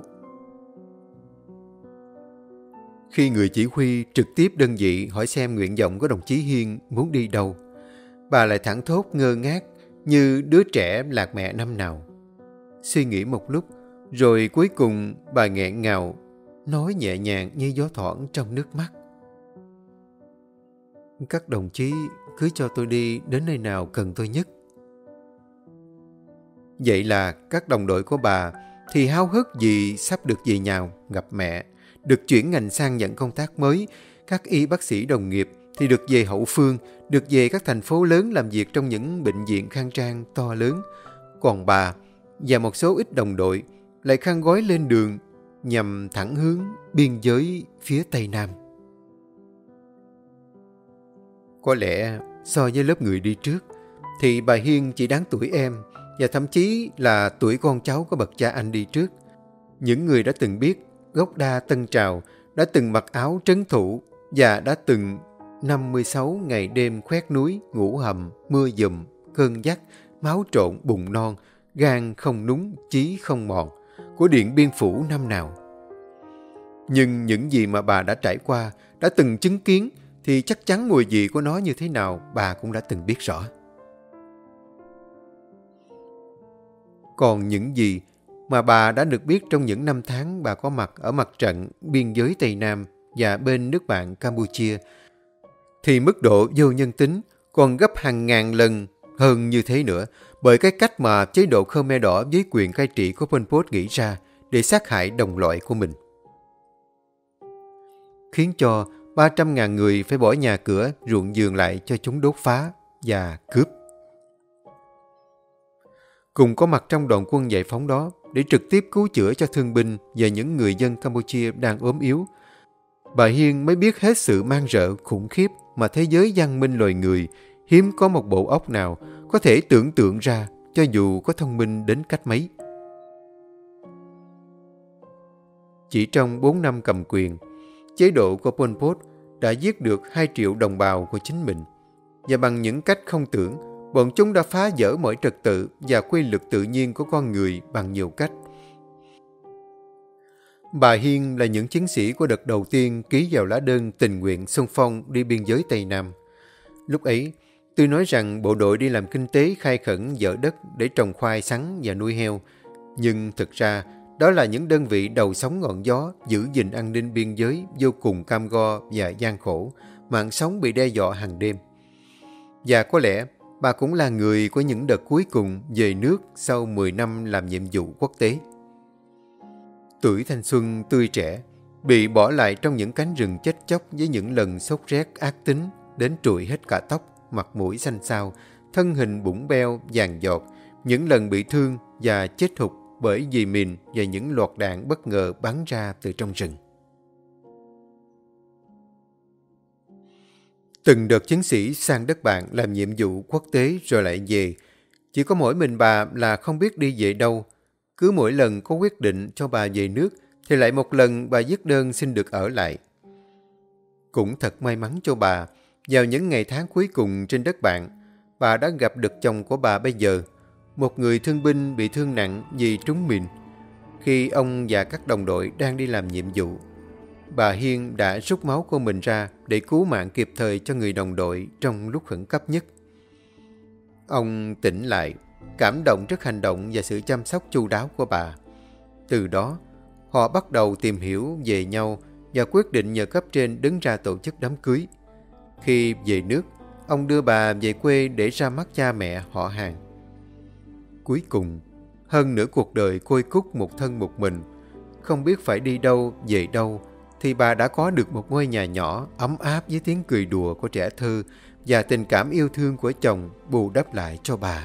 Khi người chỉ huy trực tiếp đơn vị hỏi xem nguyện vọng của đồng chí Hiên muốn đi đâu, bà lại thẳng thốt ngơ ngác như đứa trẻ lạc mẹ năm nào. Suy nghĩ một lúc, rồi cuối cùng bà nghẹn ngào, nói nhẹ nhàng như gió thoảng trong nước mắt. Các đồng chí cứ cho tôi đi đến nơi nào cần tôi nhất. Vậy là các đồng đội của bà thì háo hức vì sắp được về nhà gặp mẹ, được chuyển ngành sang nhận công tác mới. Các y bác sĩ đồng nghiệp thì được về hậu phương, được về các thành phố lớn làm việc trong những bệnh viện khang trang to lớn. Còn bà và một số ít đồng đội lại khăn gói lên đường nhằm thẳng hướng biên giới phía Tây Nam. Có lẽ so với lớp người đi trước thì bà Hiên chỉ đáng tuổi em, và thậm chí là tuổi con cháu của bậc cha anh đi trước. Những người đã từng biết gốc đa Tân Trào, đã từng mặc áo trấn thủ và đã từng 56 ngày đêm khoét núi, ngủ hầm, mưa dùm, cơn dắt máu trộn bụng non, gan không núng, chí không mòn của Điện Biên Phủ năm nào. Nhưng những gì mà bà đã trải qua, đã từng chứng kiến, thì chắc chắn mùi vị của nó như thế nào bà cũng đã từng biết rõ. Còn những gì mà bà đã được biết trong những năm tháng bà có mặt ở mặt trận biên giới Tây Nam và bên nước bạn Campuchia, thì mức độ vô nhân tính còn gấp hàng ngàn lần hơn như thế nữa, bởi cái cách mà chế độ Khmer Đỏ với quyền cai trị của Pol Pot nghĩ ra để sát hại đồng loại của mình. Khiến cho 300.000 người phải bỏ nhà cửa, ruộng vườn lại cho chúng đốt phá và cướp. Cùng có mặt trong đoàn quân giải phóng đó để trực tiếp cứu chữa cho thương binh và những người dân Campuchia đang ốm yếu, bà Hiên mới biết hết sự man rợ khủng khiếp mà thế giới văn minh loài người hiếm có một bộ óc nào có thể tưởng tượng ra, cho dù có thông minh đến cách mấy. Chỉ trong 4 năm cầm quyền, chế độ của Pol Pot đã giết được 2 triệu đồng bào của chính mình, và bằng những cách không tưởng, bọn chúng đã phá vỡ mọi trật tự và quy luật tự nhiên của con người bằng nhiều cách. Bà Hiên là những chiến sĩ của đợt đầu tiên ký vào lá đơn tình nguyện xung phong đi biên giới Tây Nam. Lúc ấy, tôi nói rằng bộ đội đi làm kinh tế khai khẩn dỡ đất để trồng khoai sắn và nuôi heo, nhưng thực ra đó là những đơn vị đầu sóng ngọn gió giữ gìn an ninh biên giới vô cùng cam go và gian khổ, mạng sống bị đe dọa hàng đêm. Và có lẽ bà cũng là người của những đợt cuối cùng về nước sau 10 năm làm nhiệm vụ quốc tế. Tuổi thanh xuân tươi trẻ bị bỏ lại trong những cánh rừng chết chóc với những lần sốt rét ác tính đến trụi hết cả tóc, mặt mũi xanh xao, thân hình bủng beo, vàng giọt, những lần bị thương và chết hụt bởi vì mìn và những loạt đạn bất ngờ bắn ra từ trong rừng. Từng đợt chiến sĩ sang đất bạn làm nhiệm vụ quốc tế rồi lại về. Chỉ có mỗi mình bà là không biết đi về đâu. Cứ mỗi lần có quyết định cho bà về nước thì lại một lần bà viết đơn xin được ở lại. Cũng thật may mắn cho bà, vào những ngày tháng cuối cùng trên đất bạn, bà đã gặp được chồng của bà bây giờ, một người thương binh bị thương nặng vì trúng mìn. Khi ông và các đồng đội đang đi làm nhiệm vụ, bà Hiên đã rút máu của mình ra để cứu mạng kịp thời cho người đồng đội trong lúc khẩn cấp nhất. Ông tỉnh lại, cảm động trước hành động và sự chăm sóc chu đáo của bà. Từ đó, họ bắt đầu tìm hiểu về nhau và quyết định nhờ cấp trên đứng ra tổ chức đám cưới. Khi về nước, ông đưa bà về quê để ra mắt cha mẹ họ hàng. Cuối cùng, hơn nửa cuộc đời côi cút một thân một mình, không biết phải đi đâu, về đâu, thì bà đã có được một ngôi nhà nhỏ ấm áp với tiếng cười đùa của trẻ thơ và tình cảm yêu thương của chồng bù đắp lại cho bà.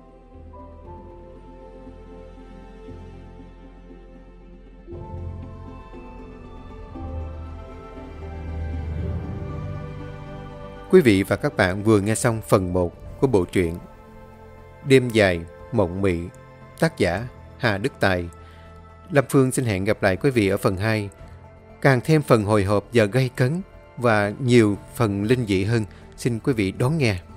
Quý vị và các bạn vừa nghe xong phần 1 của bộ truyện Đêm dài, mộng mị, tác giả Hà Đức Tài. Lâm Phương xin hẹn gặp lại quý vị ở phần 2, càng thêm phần hồi hộp và gay cấn và nhiều phần linh dị hơn. Xin quý vị đón nghe.